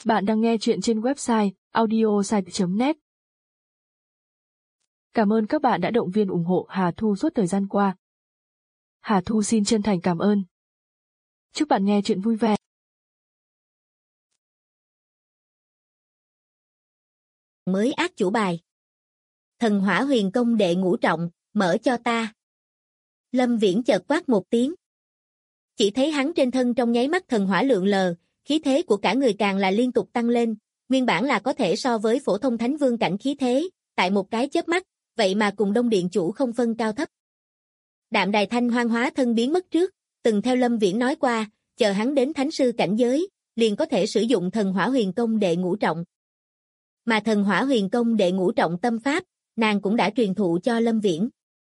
Bạn đang nghe chuyện trên website audiosite.net. Cảm ơn các bạn đã động viên ủng hộ Hà Thu suốt thời gian qua. Hà Thu xin chân thành cảm ơn. Chúc bạn nghe chuyện vui vẻ. Mới ác chủ bài. Thần Hỏa Huyền Công đệ ngũ trọng, mở cho ta. Lâm Viễn chợt quát một tiếng. Chỉ thấy hắn trên thân trong nháy mắt thần hỏa lượn lờ, khí thế của cả người càng là liên tục tăng lên, nguyên bản là có thể so với phổ thông thánh vương cảnh khí thế, tại một cái chớp mắt, vậy mà cùng Đông Điện chủ không phân cao thấp. Đạm Đài Thanh Hoang hóa thân biến mất trước, từng theo Lâm Viễn nói qua, chờ hắn đến thánh sư cảnh giới, liền có thể sử dụng thần hỏa huyền công đệ ngũ trọng. Mà thần hỏa huyền công đệ ngũ trọng tâm pháp, nàng cũng đã truyền thụ cho Lâm Viễn.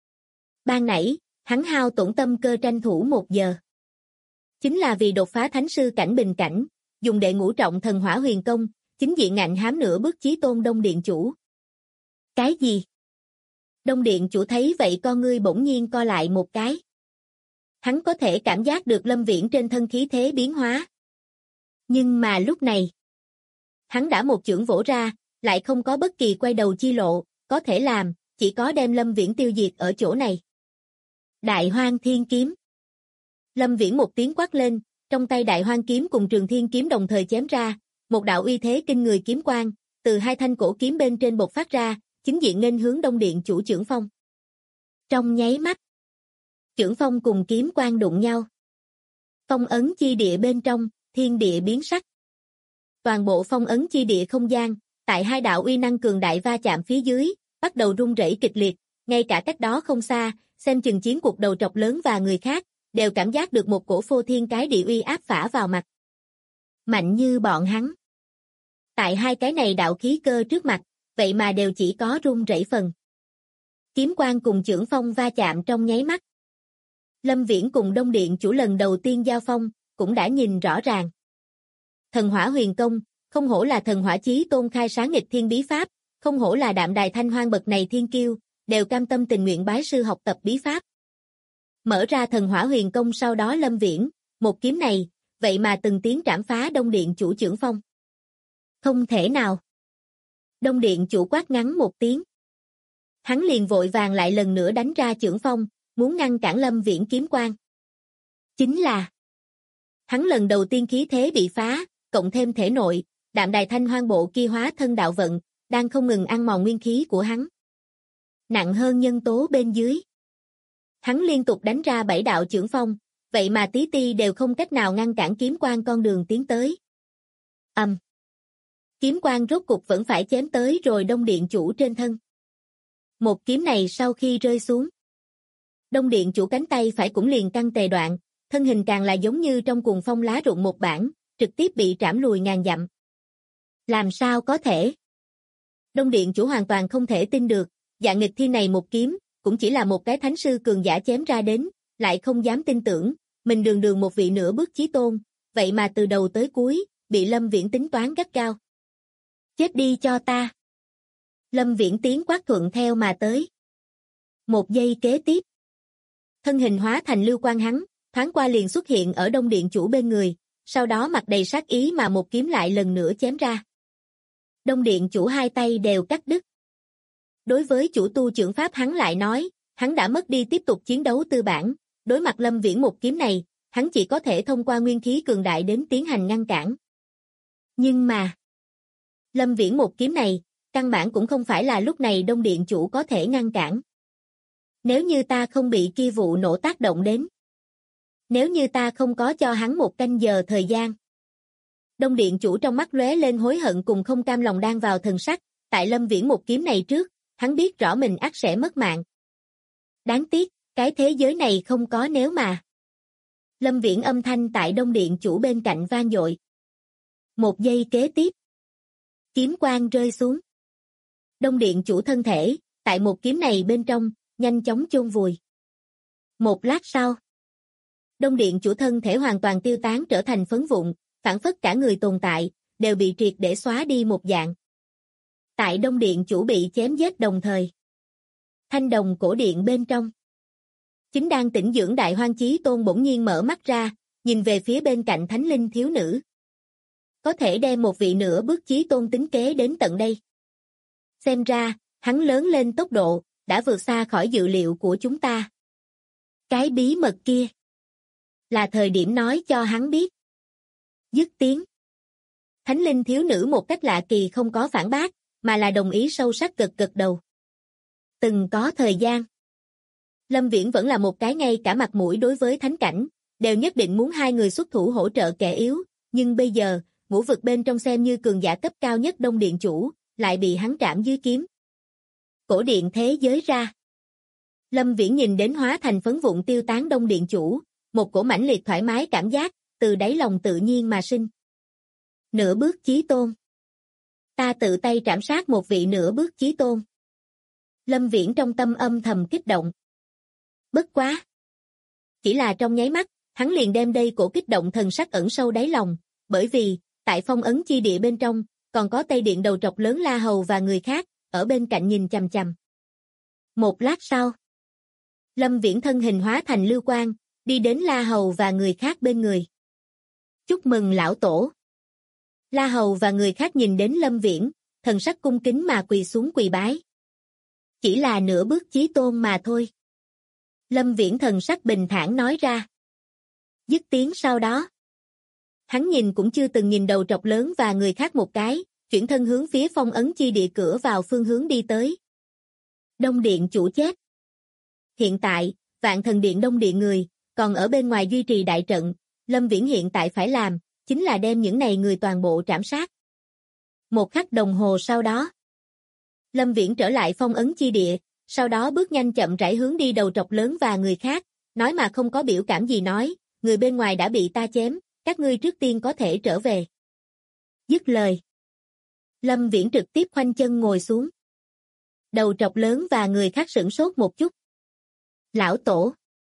Ban nãy, hắn hao tổn tâm cơ tranh thủ 1 giờ. Chính là vì đột phá thánh sư cảnh bình cảnh, dùng đệ ngũ trọng thần hỏa huyền công, chính diện ngạnh hám nửa bước chí tôn Đông Điện chủ. Cái gì? Đông Điện chủ thấy vậy con ngươi bỗng nhiên co lại một cái. Hắn có thể cảm giác được Lâm Viễn trên thân khí thế biến hóa. Nhưng mà lúc này, hắn đã một chưởng vỗ ra, lại không có bất kỳ quay đầu chi lộ, có thể làm, chỉ có đem Lâm Viễn tiêu diệt ở chỗ này. Đại Hoang Thiên Kiếm. Lâm Viễn một tiếng quát lên, trong tay Đại Hoang kiếm cùng Trường Thiên kiếm đồng thời chém ra, một đạo uy thế kinh người kiếm quang, từ hai thanh cổ kiếm bên trên bộc phát ra, chính diện nghênh hướng Đông Điện chủ chưởng phong. Trong nháy mắt, chưởng phong cùng kiếm quang đụng nhau. Phong ấn chi địa bên trong, thiên địa biến sắc. Toàn bộ phong ấn chi địa không gian, tại hai đạo uy năng cường đại va chạm phía dưới, bắt đầu rung rẩy kịch liệt, ngay cả cách đó không xa, xem chừng chiến cuộc đầu trọc lớn và người khác, đều cảm giác được một cổ phô thiên cái địa uy áp phả vào mặt. Mạnh như bọn hắn. Tại hai cái này đạo khí cơ trước mặt, vậy mà đều chỉ có rung rẩy phần. Kiếm quang cùng chưởng phong va chạm trong nháy mắt. Lâm Viễn cùng Đông Điện chủ lần đầu tiên giao phong, cũng đã nhìn rõ ràng. Thần hỏa huyền công, không hổ là thần hỏa chí tôn khai sáng nghịch thiên bí pháp, không hổ là Đạm Đài Thanh Hoang bậc này thiên kiêu, đều cam tâm tình nguyện bái sư học tập bí pháp. Mở ra thần hỏa huyền công sau đó Lâm Viễn, một kiếm này, vậy mà từng tiếng trảm phá Đông Điện chủ chưởng phong. Không thể nào. Đông Điện chủ quát ngắn một tiếng. Hắn liền vội vàng lại lần nữa đánh ra chưởng phong, muốn ngăn cản Lâm Viễn kiếm quang. Chính là hắn lần đầu tiên khí thế bị phá, cộng thêm thể nội, Đạm Đài Thanh Hoang bộ kia hóa thân đạo vận, đang không ngừng ăn mòn nguyên khí của hắn. Nặng hơn nhân tố bên dưới. Hắn liên tục đánh ra 7 đạo chưởng phong, vậy mà tí ti đều không cách nào ngăn cản kiếm quang con đường tiến tới. Kiếm quang rốt cục vẫn phải chém tới rồi Đông Điện chủ trên thân. Một kiếm này sau khi rơi xuống, Đông Điện chủ cánh tay phải cũng liền căng tề đoạn, thân hình càng là giống như trong cuồng phong lá rụng một bản, trực tiếp bị trảm lùi ngàn dặm. Làm sao có thể? Đông Điện chủ hoàn toàn không thể tin được, dạng nghịch thiên này một kiếm, cũng chỉ là một cái thánh sư cường giả chém ra đến, lại không dám tin tưởng, mình đường đường một vị nửa bước chí tôn, vậy mà từ đầu tới cuối, bị Lâm Viễn tính toán gắt gao. Chết đi cho ta. Lâm Viễn tiếng quát thuận theo mà tới. Một giây kế tiếp, thân hình hóa thành lưu quang hắn, thoáng qua liền xuất hiện ở Đông Điện chủ bên người, sau đó mặt đầy sát ý mà một kiếm lại lần nữa chém ra. Đông Điện chủ hai tay đều cắt đứt. Đối với chủ tu chưởng pháp hắn lại nói, hắn đã mất đi tiếp tục chiến đấu tư bản, đối mặt Lâm Viễn một kiếm này, hắn chỉ có thể thông qua nguyên khí cường đại đến tiến hành ngăn cản. Nhưng mà, Lâm Viễn một kiếm này, căn bản cũng không phải là lúc này Đông Điện chủ có thể ngăn cản. Nếu như ta không bị kia vụ nổ tác động đến, nếu như ta không có cho hắn 1 canh giờ thời gian. Đông Điện chủ trong mắt lóe lên hối hận cùng không cam lòng đang vào thần sắc, tại Lâm Viễn một kiếm này trước, hắn biết rõ mình ắt sẽ mất mạng. Đáng tiếc, cái thế giới này không có nếu mà. Lâm Viễn âm thanh tại Đông Điện chủ bên cạnh vang dội. Một giây kế tiếp, kiếm quang rơi xuống. Đông Điện chủ thân thể, tại một kiếm này bên trong, nhanh chóng chôn vùi. Một lát sau, Đông Điện chủ thân thể hoàn toàn tiêu tán trở thành phấn vụn, phảng phất cả người tồn tại, đều bị triệt để xóa đi một dạng. Tại Đông Điện chủ bị chém giết đồng thời, Thanh Đồng cổ điện bên trong, chính đang tĩnh dưỡng Đại Hoang Chí Tôn bỗng nhiên mở mắt ra, nhìn về phía bên cạnh Thánh Linh thiếu nữ. có thể đem một vị nửa bước chí tôn tính kế đến tận đây. Xem ra, hắn lớn lên tốc độ, đã vượt xa khỏi dự liệu của chúng ta. Cái bí mật kia, là thời điểm nói cho hắn biết. Dứt tiếng. Thánh linh thiếu nữ một cách lạ kỳ không có phản bác, mà là đồng ý sâu sắc gật gật đầu. Từng có thời gian. Lâm Viễn vẫn là một cái ngay cả mặt mũi đối với thánh cảnh, đều nhất định muốn hai người xuất thủ hỗ trợ kẻ yếu, nhưng bây giờ, ngũ vực bên trong xem như cường giả cấp cao nhất Đông Điện chủ, lại bị hắn trảm dưới kiếm. Cổ điện thế giới ra. Lâm Viễn nhìn đến hóa thành phấn vụn tiêu tán Đông Điện chủ, một cổ mãnh liệt thoải mái cảm giác, từ đáy lòng tự nhiên mà sinh. Nửa bước chí tôn. Ta tự tay trảm sát một vị nửa bước chí tôn. Lâm Viễn trong tâm âm thầm kích động. Bất quá. Chỉ là trong nháy mắt, hắn liền đem đây cổ kích động thần sắc ẩn sâu đáy lòng, bởi vì, tại phong ấn chi địa bên trong, còn có Tây Điện đầu trọc lớn La Hầu và người khác, ở bên cạnh nhìn chằm chằm. Một lát sau, Lâm Viễn thân hình hóa thành lưu quang, đi đến La Hầu và người khác bên người. Chúc mừng lão tổ. La Hầu và người khác nhìn đến Lâm Viễn, thần sắc cung kính mà quỳ xuống quỳ bái. Chỉ là nửa bước chí tôn mà thôi. Lâm Viễn thần sắc bình thản nói ra. Dứt tiếng sau đó. Hắn nhìn cũng chưa từng nhìn đầu trọc lớn và người khác một cái, chuyển thân hướng phía phong ấn chi địa cửa vào phương hướng đi tới. Đông Điện chủ chết. Hiện tại, Vạn Thần Điện Đông Điện người, còn ở bên ngoài duy trì đại trận, Lâm Viễn hiện tại phải làm, chính là đem những này người toàn bộ trảm sát. Một khắc đồng hồ sau đó, Lâm Viễn trở lại phong ấn chi địa, sau đó bước nhanh chậm rãi hướng đi đầu trọc lớn và người khác, nói mà không có biểu cảm gì nói, người bên ngoài đã bị ta chém, các ngươi trước tiên có thể trở về. Dứt lời. Lâm Viễn trực tiếp khoanh chân ngồi xuống. Đầu trọc lớn và người khác sửng sốt một chút. Lão tổ.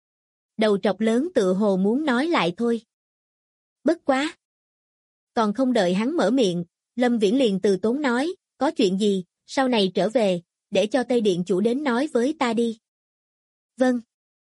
Đầu trọc lớn tự hồ muốn nói lại thôi. Bất quá. Còn không đợi hắn mở miệng, Lâm Viễn liền từ tốn nói, có chuyện gì, sau này trở về, để cho Tây Điện chủ đến nói với ta đi. Vâng.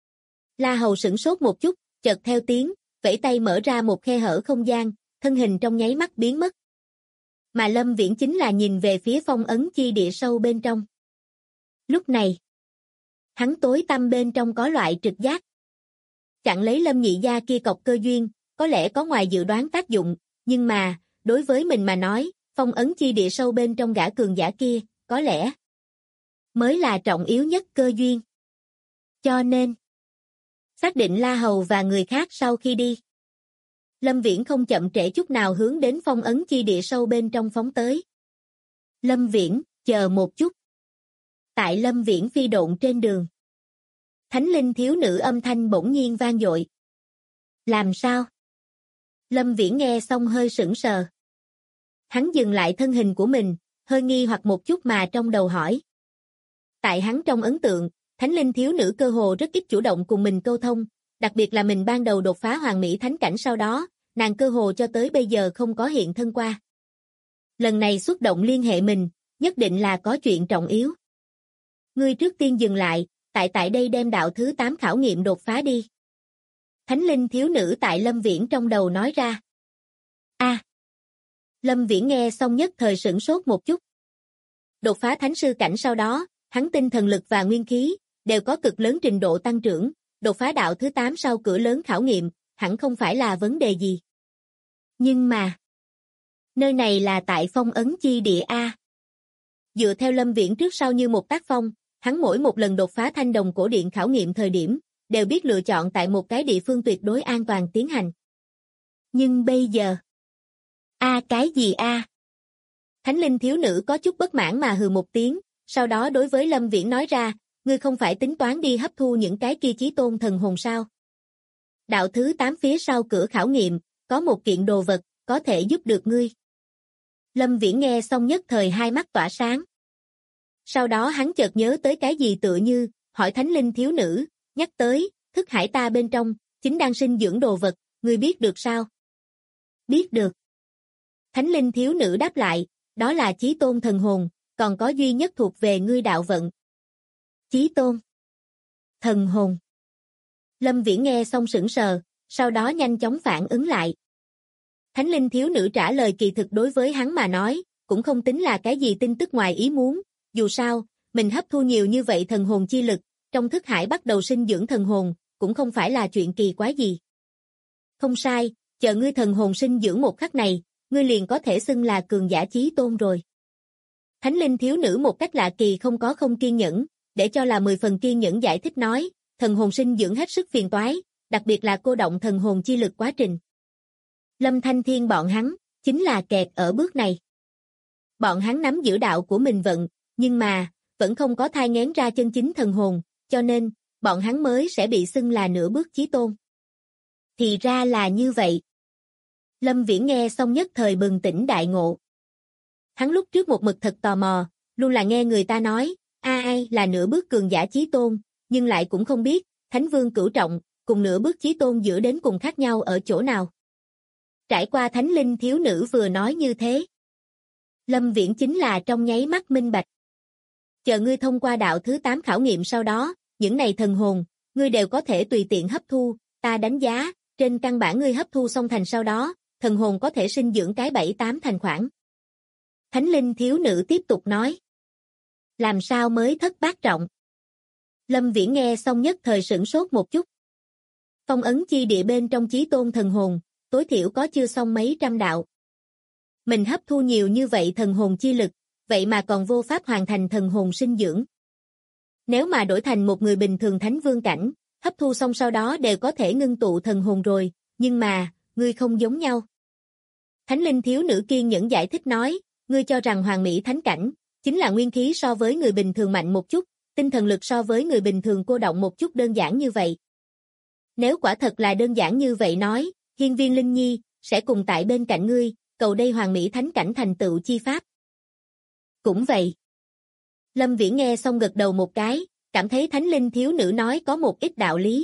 La Hầu sửng sốt một chút, chợt theo tiếng, vẫy tay mở ra một khe hở không gian, thân hình trong nháy mắt biến mất. Mà Lâm Viễn chính là nhìn về phía phong ấn chi địa sâu bên trong. Lúc này, hắn tối tăm bên trong có loại trực giác. Chặn lấy Lâm Nhị gia kia cọc cơ duyên, có lẽ có ngoài dự đoán tác dụng, nhưng mà, đối với mình mà nói, phong ấn chi địa sâu bên trong gã cường giả kia, có lẽ mới là trọng yếu nhất cơ duyên. Cho nên, xác định La Hầu và người khác sau khi đi. Lâm Viễn không chậm trễ chút nào hướng đến phong ấn chi địa sâu bên trong phóng tới. Lâm Viễn, chờ một chút. Tại Lâm Viễn phi độn trên đường. Thánh linh thiếu nữ âm thanh bỗng nhiên vang dội. Làm sao? Lâm Viễn nghe xong hơi sững sờ. Hắn dừng lại thân hình của mình, hơi nghi hoặc một chút mà trong đầu hỏi. Tại hắn trong ấn tượng, thánh linh thiếu nữ cơ hồ rất ít chủ động cùng mình câu thông, đặc biệt là mình ban đầu đột phá hoàng mỹ thánh cảnh sau đó, nàng cơ hồ cho tới bây giờ không có hiện thân qua. Lần này xuất động liên hệ mình, nhất định là có chuyện trọng yếu. Ngươi trước tiên dừng lại, tại đây đem đạo thứ 8 khảo nghiệm đột phá đi. Thánh linh thiếu nữ tại Lâm Viễn trong đầu nói ra. Lâm Viễn nghe xong nhất thời sửng sốt một chút. Đột phá thánh sư cảnh sau đó, hắn tinh thần lực và nguyên khí, đều có cực lớn trình độ tăng trưởng, đột phá đạo thứ 8 sau cửa lớn khảo nghiệm, hẳn không phải là vấn đề gì. Nhưng mà, nơi này là tại phong ấn chi địa A. Dựa theo Lâm Viễn trước sau như một tác phong, hắn mỗi một lần đột phá thanh đồng cổ điện khảo nghiệm thời điểm, đều biết lựa chọn tại một cái địa phương tuyệt đối an toàn tiến hành. Nhưng bây giờ, cái gì A? Thánh linh thiếu nữ có chút bất mãn mà hừ một tiếng, sau đó đối với Lâm Viễn nói ra, ngươi không phải tính toán đi hấp thu những cái kia chí tôn thần hồn sao? Đạo thứ 8 phía sau cửa khảo nghiệm, có một kiện đồ vật, có thể giúp được ngươi. Lâm Viễn nghe xong nhất thời hai mắt tỏa sáng. Sau đó hắn chợt nhớ tới cái gì tựa như, hỏi thánh linh thiếu nữ, nhắc tới, thức hải ta bên trong, chính đang sinh dưỡng đồ vật, ngươi biết được sao? Biết được. Thánh linh thiếu nữ đáp lại, đó là chí tôn thần hồn, còn có duy nhất thuộc về ngươi đạo vận. Chí tôn. Thần hồn. Lâm Viễn nghe xong sững sờ, sau đó nhanh chóng phản ứng lại. Thánh linh thiếu nữ trả lời kỳ thực đối với hắn mà nói, cũng không tính là cái gì tin tức ngoài ý muốn, dù sao, mình hấp thu nhiều như vậy thần hồn chi lực, trong thức hải bắt đầu sinh dưỡng thần hồn, cũng không phải là chuyện kỳ quái gì. Không sai, chờ ngươi thần hồn sinh dưỡng một khắc này, ngươi liền có thể xưng là cường giả chí tôn rồi. Thánh linh thiếu nữ một cách lạ kỳ không kiên nhẫn, để cho là 10 phần kiên nhẫn giải thích nói, thần hồn sinh dưỡng hết sức phiền toái, đặc biệt là cô động thần hồn chi lực quá trình. Lâm Thanh Thiên bọn hắn, chính là kẹt ở bước này. Bọn hắn nắm giữ đạo của mình vận, nhưng mà, vẫn không có thai nghén ra chân chính thần hồn, cho nên, bọn hắn mới sẽ bị xưng là nửa bước chí tôn. Thì ra là như vậy. Lâm Viễn nghe xong nhất thời bừng tỉnh đại ngộ. Hắn lúc trước một mực thật tò mò, luôn là nghe người ta nói, ai là nửa bước cường giả chí tôn, nhưng lại cũng không biết, Thánh Vương Cửu Trọng, cùng nửa bước chí tôn giữa đến cùng khác nhau ở chỗ nào. Trải qua Thánh Linh thiếu nữ vừa nói như thế. Lâm Viễn chính là trong nháy mắt minh bạch. Chờ ngươi thông qua đạo thứ 8 khảo nghiệm sau đó, những này thần hồn, ngươi đều có thể tùy tiện hấp thu, ta đánh giá, trên căn bản ngươi hấp thu xong thành sau đó, thần hồn có thể sinh dưỡng cái 7-8 thành khoảng. Thánh Linh thiếu nữ tiếp tục nói. Làm sao mới thất bát trọng? Lâm Viễn nghe xong nhất thời sửng sốt một chút. Phong ấn chi địa bên trong chí tôn thần hồn, tối thiểu có chưa xong mấy trăm đạo. Mình hấp thu nhiều như vậy thần hồn chi lực, vậy mà còn vô pháp hoàn thành thần hồn sinh dưỡng. Nếu mà đổi thành một người bình thường thánh vương cảnh, hấp thu xong sau đó đều có thể ngưng tụ thần hồn rồi, nhưng mà, ngươi không giống nhau. Thánh linh thiếu nữ kiên nhẫn giải thích nói, ngươi cho rằng hoàng mỹ thánh cảnh, chính là nguyên khí so với người bình thường mạnh một chút, tinh thần lực so với người bình thường cô động một chút đơn giản như vậy. Nếu quả thật là đơn giản như vậy nói, Hiên Viên Linh Nhi, sẽ cùng tại bên cạnh ngươi, cầu đây hoàng mỹ thánh cảnh thành tựu chi pháp. Cũng vậy. Lâm Viễn nghe xong gật đầu một cái, cảm thấy thánh linh thiếu nữ nói có một ít đạo lý.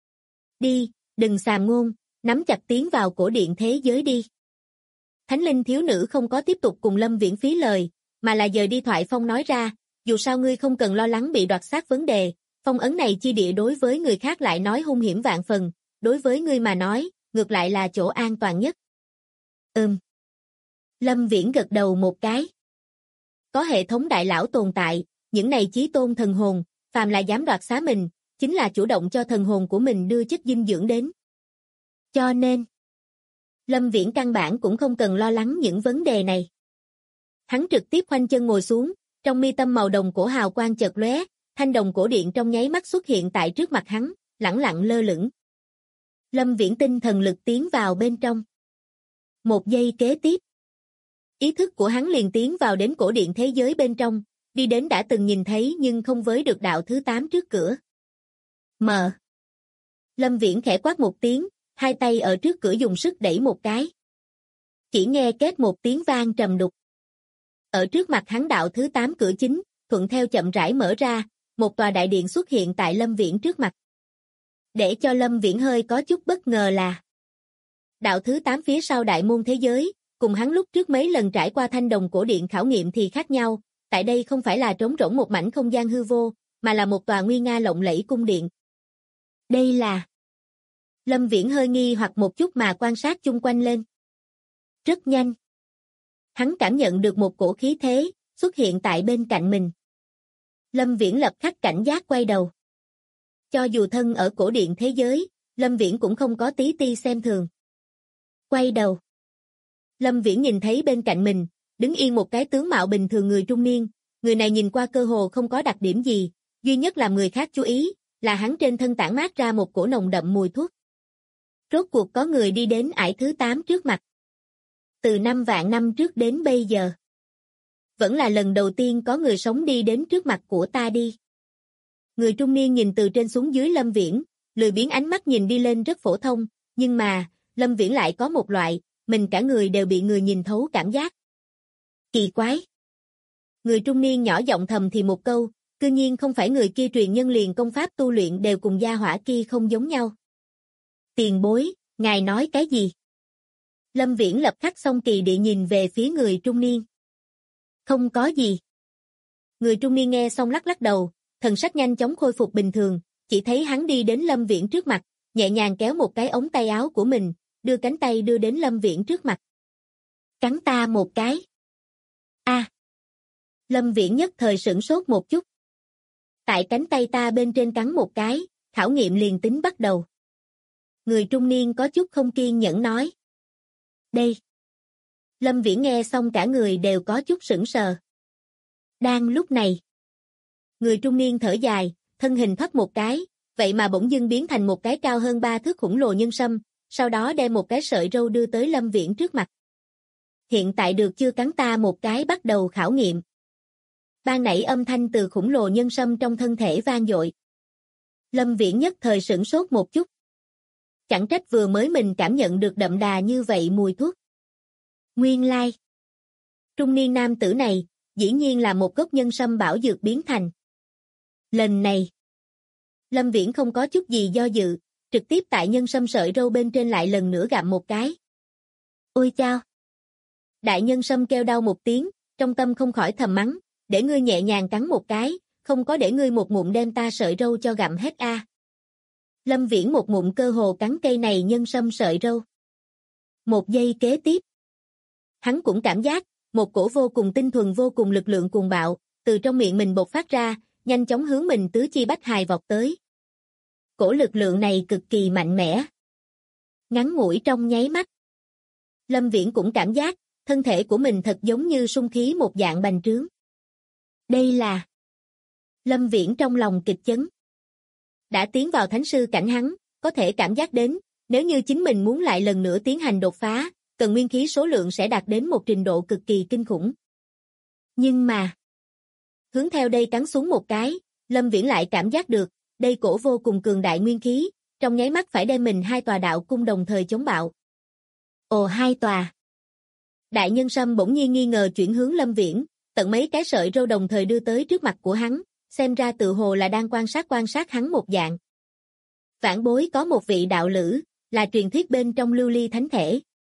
Đi, đừng xàm ngôn, nắm chặt tiến vào cổ điện thế giới đi. Thánh linh thiếu nữ không có tiếp tục cùng Lâm Viễn phí lời, mà là dời đi thoại phong nói ra, dù sao ngươi không cần lo lắng bị đoạt xác vấn đề, phong ấn này chi địa đối với người khác lại nói hung hiểm vạn phần, đối với ngươi mà nói, ngược lại là chỗ an toàn nhất. Lâm Viễn gật đầu một cái. Có hệ thống đại lão tồn tại, những này chí tôn thần hồn, phàm là dám đoạt xá mình, chính là chủ động cho thần hồn của mình đưa chất dinh dưỡng đến. Cho nên, Lâm Viễn căn bản cũng không cần lo lắng những vấn đề này. Hắn trực tiếp khoanh chân ngồi xuống, trong mi tâm màu đồng cổ hào quang chợt lóe, thanh đồng cổ điện trong nháy mắt xuất hiện tại trước mặt hắn, lẳng lặng lơ lửng. Lâm Viễn tinh thần lực tiến vào bên trong. Một giây kế tiếp, ý thức của hắn liền tiến vào đến cổ điện thế giới bên trong, đi đến đã từng nhìn thấy nhưng không với được đạo thứ 8 trước cửa. Mở. Lâm Viễn khẽ quát một tiếng, hai tay ở trước cửa dùng sức đẩy một cái. Chỉ nghe két một tiếng vang trầm đục. Ở trước mặt hắn đạo thứ 8 cửa chính, thuận theo chậm rãi mở ra, một tòa đại điện xuất hiện tại Lâm Viễn trước mặt. Để cho Lâm Viễn hơi có chút bất ngờ là đạo thứ 8 phía sau đại môn thế giới, cùng hắn lúc trước mấy lần trải qua thanh đồng cổ điện khảo nghiệm thì khác nhau, tại đây không phải là trống rỗng một mảnh không gian hư vô, mà là một tòa nguy nga lộng lẫy cung điện. Đây là... Lâm Viễn hơi nghi hoặc một chút mà quan sát chung quanh lên. Rất nhanh. Hắn cảm nhận được một cổ khí thế, xuất hiện tại bên cạnh mình. Lâm Viễn lập khắc cảnh giác quay đầu. Cho dù thân ở cổ điện thế giới, Lâm Viễn cũng không có tí ti xem thường. Quay đầu. Lâm Viễn nhìn thấy bên cạnh mình, đứng yên một cái tướng mạo bình thường người trung niên, người này nhìn qua cơ hồ không có đặc điểm gì, duy nhất làm người khác chú ý, là hắn trên thân tản mát ra một cổ nồng đậm mùi thuốc. Rốt cuộc có người đi đến ải thứ 8 trước mặt. Từ 5 vạn năm trước đến bây giờ. Vẫn là lần đầu tiên có người sống đi đến trước mặt của ta đi. Người trung niên nhìn từ trên xuống dưới Lâm Viễn, lười biếng ánh mắt nhìn đi lên rất phổ thông, nhưng mà, Lâm Viễn lại có một loại, mình cả người đều bị người nhìn thấu cảm giác. Kỳ quái. Người trung niên nhỏ giọng thầm thì một câu, cư nhiên không phải người kia truyền nhân liền công pháp tu luyện đều cùng gia hỏa kia không giống nhau. Tiền bối, ngài nói cái gì? Lâm Viễn lập khắc song kỳ địa nhìn về phía người trung niên. Không có gì. Người trung niên nghe xong lắc lắc đầu, thần sắc nhanh chóng khôi phục bình thường, chỉ thấy hắn đi đến Lâm Viễn trước mặt, nhẹ nhàng kéo một cái ống tay áo của mình, đưa cánh tay đưa đến Lâm Viễn trước mặt. Cắn ta một cái. A. Lâm Viễn nhất thời sửng sốt một chút. Tại cánh tay ta bên trên cắn một cái, khảo nghiệm liền tính bắt đầu. Người trung niên có chút không kiên nhẫn nói. Đây. Lâm Viễn nghe xong cả người đều có chút sững sờ. Đang lúc này. Người trung niên thở dài, thân hình thoát một cái, vậy mà bỗng dưng biến thành một cái cao hơn 3 thước khủng lồ nhân sâm, sau đó đem một cái sợi râu đưa tới Lâm Viễn trước mặt. Hiện tại được chưa cắn ta một cái bắt đầu khảo nghiệm. Ban nãy âm thanh từ khủng lồ nhân sâm trong thân thể vang dội. Lâm Viễn nhất thời sửng sốt một chút. Chẳng trách vừa mới mình cảm nhận được đậm đà như vậy mùi thuốc. Nguyên lai. Trung niên nam tử này, dĩ nhiên là một gốc nhân sâm bảo dược biến thành. Lần này, Lâm Viễn không có chút gì do dự, trực tiếp tại nhân sâm sợi râu bên trên lại lần nữa gặm một cái. Ôi chao! Đại nhân sâm kêu đau một tiếng, trong tâm không khỏi thầm mắng, để ngươi nhẹ nhàng cắn một cái, không có để ngươi một ngụm đem ta sợi râu cho gặm hết a. Lâm Viễn một ngụm cơ hồ cắn cây này nhân sâm sợi râu. Một giây kế tiếp, hắn cũng cảm giác, một cổ vô cùng tinh thuần vô cùng lực lượng cuồng bạo, từ trong miệng mình bộc phát ra, nhanh chóng hướng mình tứ chi bách hài vọt tới. Cổ lực lượng này cực kỳ mạnh mẽ. Ngắn ngủi trong nháy mắt. Lâm Viễn cũng cảm giác, thân thể của mình thật giống như sung khí một dạng bành trướng. Đây là... Lâm Viễn trong lòng kịch chấn. Đã tiến vào thánh sư cảnh hắn, có thể cảm giác đến, nếu như chính mình muốn lại lần nữa tiến hành đột phá, cần nguyên khí số lượng sẽ đạt đến một trình độ cực kỳ kinh khủng. Nhưng mà... Hướng theo đây cắn xuống một cái, Lâm Viễn lại cảm giác được, đây cổ vô cùng cường đại nguyên khí, trong nháy mắt phải đem mình 2 tòa đạo cung đồng thời chống bạo. Ồ 2 tòa. Đại nhân sâm bỗng nhiên nghi ngờ chuyển hướng Lâm Viễn, tận mấy cái sợi râu đồng thời đưa tới trước mặt của hắn, xem ra tự hồ là đang quan sát hắn một dạng. Vãn bối có một vị đạo lữ, là truyền thuyết bên trong lưu ly thánh thể.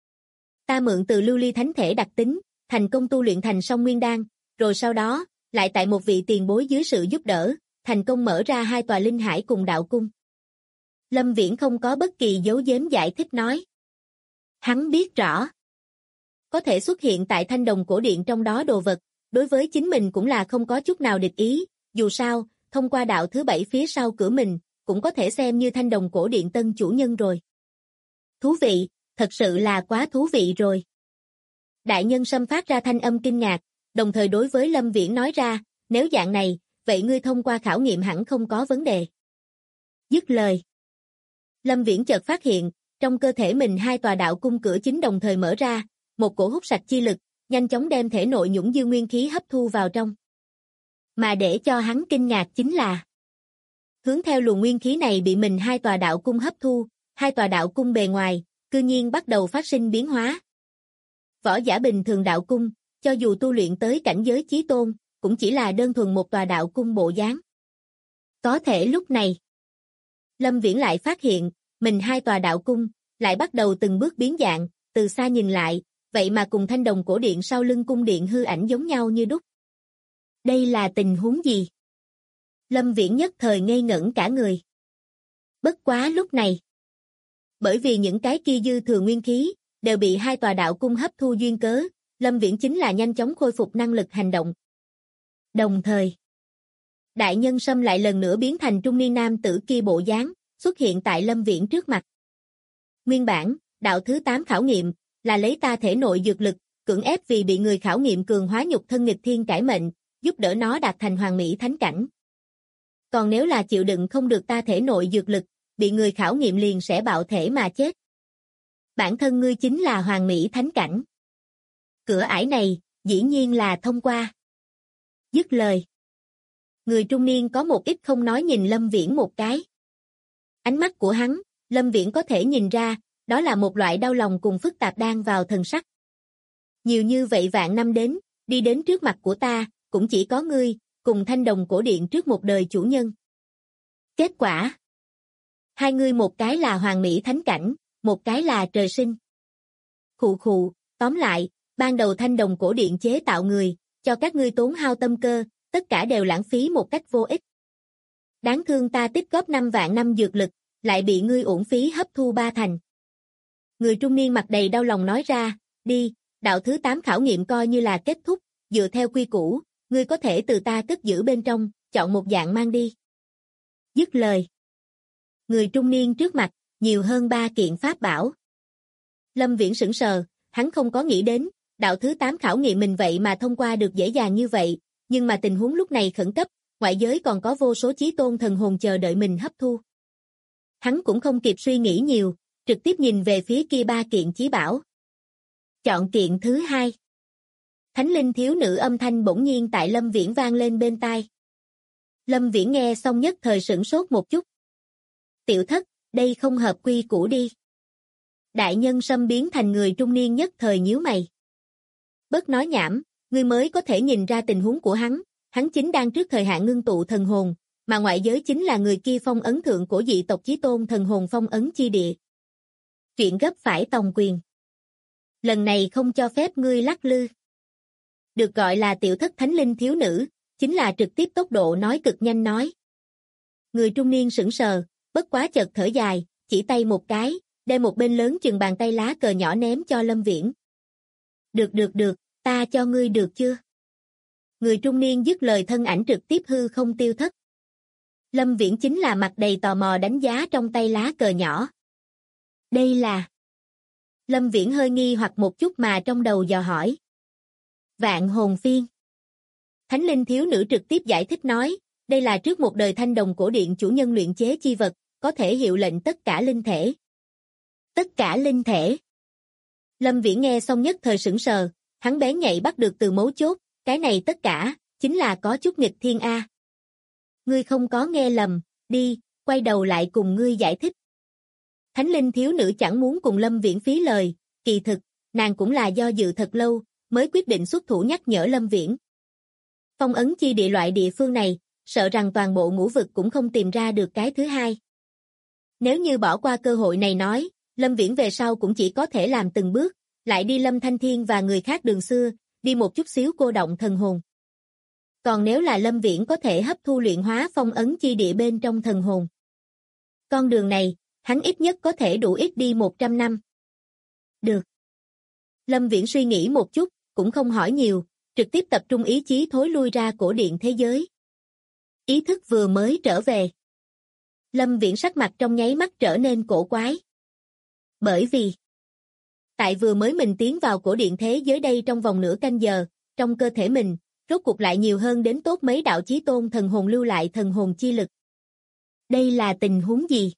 Ta mượn từ lưu ly thánh thể đặc tính, thành công tu luyện thành song nguyên đan, rồi sau đó, lại tại một vị tiền bối dưới sự giúp đỡ, thành công mở ra 2 tòa linh hải cùng đạo cung. Lâm Viễn không có bất kỳ giấu giếm giải thích nói. Hắn biết rõ. Có thể xuất hiện tại thanh đồng cổ điện trong đó đồ vật, đối với chính mình cũng là không có chút nào địch ý, dù sao, thông qua đạo thứ 7 phía sau cửa mình, cũng có thể xem như thanh đồng cổ điện tân chủ nhân rồi. Thú vị, thật sự là quá thú vị rồi. Đại nhân sâm phát ra thanh âm kinh ngạc, đồng thời đối với Lâm Viễn nói ra, nếu dạng này, vậy ngươi thông qua khảo nghiệm hẳn không có vấn đề. Dứt lời. Lâm Viễn chợt phát hiện, trong cơ thể mình 2 tòa đạo cung cửa chính đồng thời mở ra, một cổ hút sạch chi lực, nhanh chóng đem thể nội nhũng dư nguyên khí hấp thu vào trong. Mà để cho hắn kinh ngạc chính là, hướng theo luồng nguyên khí này bị mình 2 tòa đạo cung hấp thu, 2 tòa đạo cung bề ngoài, cư nhiên bắt đầu phát sinh biến hóa. Võ giả bình thường đạo cung, cho dù tu luyện tới cảnh giới chí tôn, cũng chỉ là đơn thuần một tòa đạo cung bộ dáng. Có thể lúc này, Lâm Viễn lại phát hiện, mình 2 tòa đạo cung, lại bắt đầu từng bước biến dạng, từ xa nhìn lại, vậy mà cùng thanh đồng cổ điện sau lưng cung điện hư ảnh giống nhau như đúc. Đây là tình huống gì? Lâm Viễn nhất thời ngây ngẩn cả người. Bất quá lúc này, bởi vì những cái kia dư thừa nguyên khí, đều bị 2 tòa đạo cung hấp thu duyên cớ, Lâm Viễn chính là nhanh chóng khôi phục năng lực hành động. Đồng thời, đại nhân sâm lại lần nữa biến thành trung niên nam tử kia bộ dáng, xuất hiện tại Lâm Viễn trước mặt. Nguyên bản, đạo thứ 8 khảo nghiệm, là lấy ta thể nội dược lực, cưỡng ép vì bị người khảo nghiệm cường hóa nhục thân nghịch thiên cải mệnh, giúp đỡ nó đạt thành hoàn mỹ thánh cảnh. Còn nếu là chịu đựng không được ta thể nội dược lực, bị người khảo nghiệm liền sẽ bạo thể mà chết. Bản thân ngươi chính là hoàn mỹ thánh cảnh. Cửa ải này, dĩ nhiên là thông qua. Dứt lời. Người trung niên có một ít không nói nhìn Lâm Viễn một cái. Ánh mắt của hắn, Lâm Viễn có thể nhìn ra, đó là một loại đau lòng cùng phức tạp đang vào thần sắc. Nhiều như vậy vạn năm đến, đi đến trước mặt của ta, cũng chỉ có ngươi, cùng thanh đồng cổ điện trước một đời chủ nhân. Kết quả. 2 ngươi một cái là hoàn mỹ thánh cảnh, một cái là trời sinh. Khụ khụ, tóm lại, ban đầu thanh đồng cổ điện chế tạo người, cho các ngươi tốn hao tâm cơ, tất cả đều lãng phí một cách vô ích. Đáng thương ta tích góp 5 vạn năm dược lực, lại bị ngươi uổng phí hấp thu 3 thành. Người trung niên mặt đầy đau lòng nói ra, đi, đạo thứ 8 khảo nghiệm coi như là kết thúc, dựa theo quy củ, ngươi có thể từ ta cất giữ bên trong, chọn một dạng mang đi. Dứt lời. Người trung niên trước mặt, nhiều hơn 3 kiện pháp bảo. Lâm Viễn sững sờ, hắn không có nghĩ đến, đạo thứ 8 khảo nghiệm mình vậy mà thông qua được dễ dàng như vậy, nhưng mà tình huống lúc này khẩn cấp, ngoại giới còn có vô số chí tôn thần hồn chờ đợi mình hấp thu. Hắn cũng không kịp suy nghĩ nhiều, trực tiếp nhìn về phía kia 3 kiện chí bảo. Chọn kiện thứ 2. Thánh linh thiếu nữ âm thanh bỗng nhiên tại Lâm Viễn vang lên bên tai. Lâm Viễn nghe xong nhất thời sửng sốt một chút. Tiểu thất, đây không hợp quy củ đi. Đại nhân Sâm biến thành người trung niên nhất thời nhíu mày. Bớt nói nhảm, ngươi mới có thể nhìn ra tình huống của hắn chính đang trước thời hạn ngưng tụ thần hồn, mà ngoại giới chính là người kia phong ấn thượng cổ dị tộc chí tôn thần hồn phong ấn chi địa. Chuyện gấp phải tòng quyền. Lần này không cho phép ngươi lắc lư. Được gọi là tiểu thất thánh linh thiếu nữ, chính là trực tiếp tốc độ nói cực nhanh nói. Người trung niên sững sờ, bất quá chợt thở dài, chỉ tay một cái, đem một bên lớn chừng bàn tay lá cờ nhỏ ném cho Lâm Viễn. Được, ta cho ngươi được chưa? Người trung niên dứt lời thân ảnh trực tiếp hư không tiêu thất. Lâm Viễn chính là mặt đầy tò mò đánh giá trong tay lá cờ nhỏ. Đây là... Lâm Viễn hơi nghi hoặc một chút mà trong đầu dò hỏi. Vạn hồn phiên. Thánh linh thiếu nữ trực tiếp giải thích nói, đây là trước một đời thanh đồng cổ điện chủ nhân luyện chế chi vật, có thể hiệu lệnh tất cả linh thể. Tất cả linh thể. Lâm Viễn nghe xong nhất thời sững sờ, hắn bén nhạy bắt được từ mấu chốt, cái này tất cả, chính là có chút nghịch thiên A. Ngươi không có nghe lầm, đi, quay đầu lại cùng ngươi giải thích. Thánh linh thiếu nữ chẳng muốn cùng Lâm Viễn phí lời, kỳ thực, nàng cũng là do dự thật lâu, mới quyết định xuất thủ nhắc nhở Lâm Viễn. Phong ấn chi địa loại địa phương này, sợ rằng toàn bộ ngũ vực cũng không tìm ra được cái thứ hai. Nếu như bỏ qua cơ hội này nói, Lâm Viễn về sau cũng chỉ có thể làm từng bước, lại đi Lâm Thanh Thiên và người khác đường xưa, đi một chút xíu cô động thần hồn. Còn nếu là Lâm Viễn có thể hấp thu luyện hóa phong ấn chi địa bên trong thần hồn. Con đường này, hắn ít nhất có thể đủ ít đi 100 năm. Được. Lâm Viễn suy nghĩ một chút, cũng không hỏi nhiều, trực tiếp tập trung ý chí thối lui ra cổ điện thế giới. Ý thức vừa mới trở về. Lâm Viễn sắc mặt trong nháy mắt trở nên cổ quái. Bởi vì, tại vừa mới mình tiến vào cổ điện thế giới đây trong vòng nửa canh giờ, trong cơ thể mình, rốt cuộc lại nhiều hơn đến tốt mấy đạo chí tôn thần hồn lưu lại thần hồn chi lực. Đây là tình huống gì?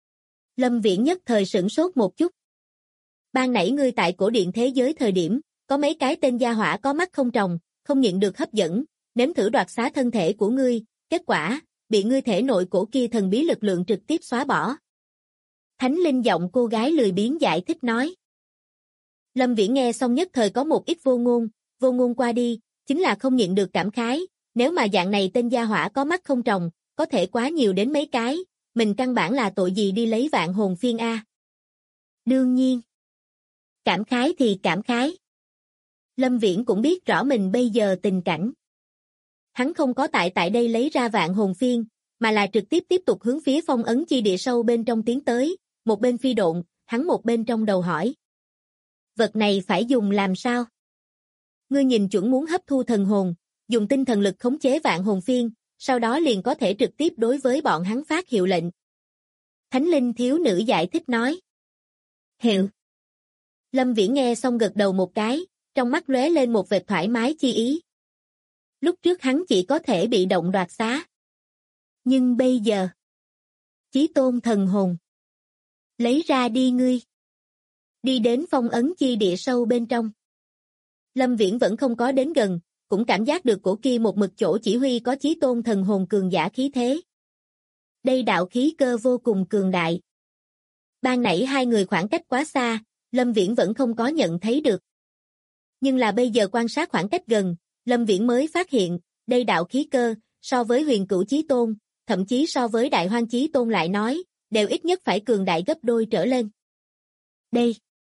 Lâm Viễn nhất thời sửng sốt một chút. Ban nãy ngươi tại cổ điện thế giới thời điểm, có mấy cái tên gia hỏa có mắt không tròng, không nhịn được hấp dẫn, nếm thử đoạt xá thân thể của ngươi, kết quả, bị ngươi thể nội cổ kia thần bí lực lượng trực tiếp xóa bỏ. Thánh linh giọng cô gái lười biếng giải thích nói. Lâm Viễn nghe xong nhất thời có một ít vô ngôn qua đi, chính là không nhịn được cảm khái, nếu mà dạng này tên gia hỏa có mắt không tròng, có thể quá nhiều đến mấy cái, mình căn bản là tội gì đi lấy vạn hồn phiên A. Đương nhiên. Cảm khái thì cảm khái. Lâm Viễn cũng biết rõ mình bây giờ tình cảnh. Hắn không có tại đây lấy ra vạn hồn phiên, mà là trực tiếp tục hướng phía phong ấn chi địa sâu bên trong tiến tới, một bên phi độn, hắn một bên trong đầu hỏi. Vật này phải dùng làm sao? Ngươi nhìn chuẩn muốn hấp thu thần hồn, dùng tinh thần lực khống chế vạn hồn phiên, sau đó liền có thể trực tiếp đối với bọn hắn phát hiệu lệnh. Thánh linh thiếu nữ giải thích nói. Hiệu. Lâm Viễn nghe xong gật đầu một cái, trong mắt lóe lên một vệt thoải mái chi ý. Lúc trước hắn chỉ có thể bị động đoạt xá. Nhưng bây giờ, chí tôn thần hồn. Lấy ra đi ngươi. Đi đến phong ấn chi địa sâu bên trong. Lâm Viễn vẫn không có đến gần, cũng cảm giác được cổ kia một mực chỗ chỉ huy có chí tôn thần hồn cường giả khí thế. Đây đạo khí cơ vô cùng cường đại. Ban nãy hai người khoảng cách quá xa, Lâm Viễn vẫn không có nhận thấy được. Nhưng là bây giờ quan sát khoảng cách gần, Lâm Viễn mới phát hiện, đây đạo khí cơ, so với huyền cửu chí tôn, thậm chí so với đại hoang chí tôn lại nói, đều ít nhất phải cường đại gấp đôi trở lên. Đây,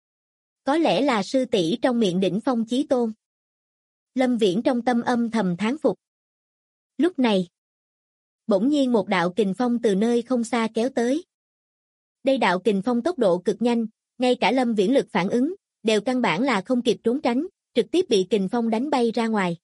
có lẽ là sư tỷ trong miệng đỉnh phong chí tôn. Lâm Viễn trong tâm âm thầm thán phục. Lúc này, bỗng nhiên một đạo kình phong từ nơi không xa kéo tới. Đây đạo kình phong tốc độ cực nhanh, ngay cả Lâm Viễn lực phản ứng, đều căn bản là không kịp trốn tránh, trực tiếp bị kình phong đánh bay ra ngoài.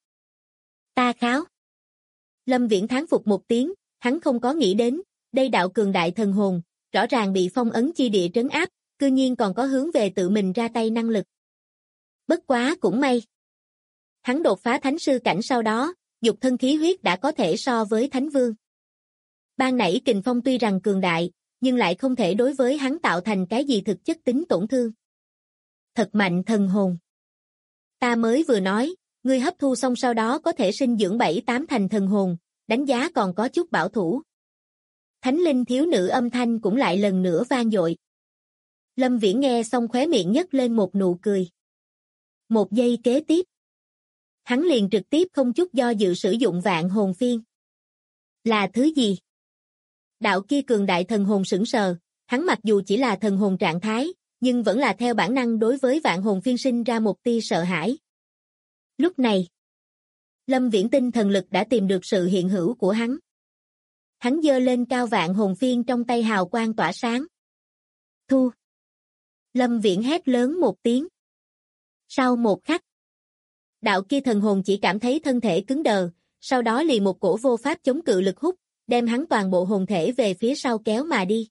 Ta kháo. Lâm Viễn thán phục một tiếng, hắn không có nghĩ đến, đây đạo cường đại thần hồn, rõ ràng bị phong ấn chi địa trấn áp, cư nhiên còn có hướng về tự mình ra tay năng lực. Bất quá cũng may. Hắn đột phá thánh sư cảnh sau đó, dục thân khí huyết đã có thể so với thánh vương. Ban nãy kình phong tuy rằng cường đại, nhưng lại không thể đối với hắn tạo thành cái gì thực chất tính tổn thương. Thật mạnh thần hồn. Ta mới vừa nói, ngươi hấp thu xong sau đó có thể sinh dưỡng 7-8 thành thần hồn, đánh giá còn có chút bảo thủ. Thánh linh thiếu nữ âm thanh cũng lại lần nữa vang dội. Lâm Viễn nghe xong khóe miệng nhếch lên một nụ cười. Một giây kế tiếp, hắn liền trực tiếp không chút do dự sử dụng vạn hồn phiên. Là thứ gì? Đạo kia cường đại thần hồn sững sờ, hắn mặc dù chỉ là thần hồn trạng thái, nhưng vẫn là theo bản năng đối với vạn hồn phiên sinh ra một tia sợ hãi. Lúc này, Lâm Viễn tinh thần lực đã tìm được sự hiện hữu của hắn. Hắn giơ lên cao vạn hồn phiên trong tay hào quang tỏa sáng. Thu. Lâm Viễn hét lớn một tiếng. Sau một khắc, đạo kia thần hồn chỉ cảm thấy thân thể cứng đờ, sau đó liền một cổ vô pháp chống cự lực hút, đem hắn toàn bộ hồn thể về phía sau kéo mà đi.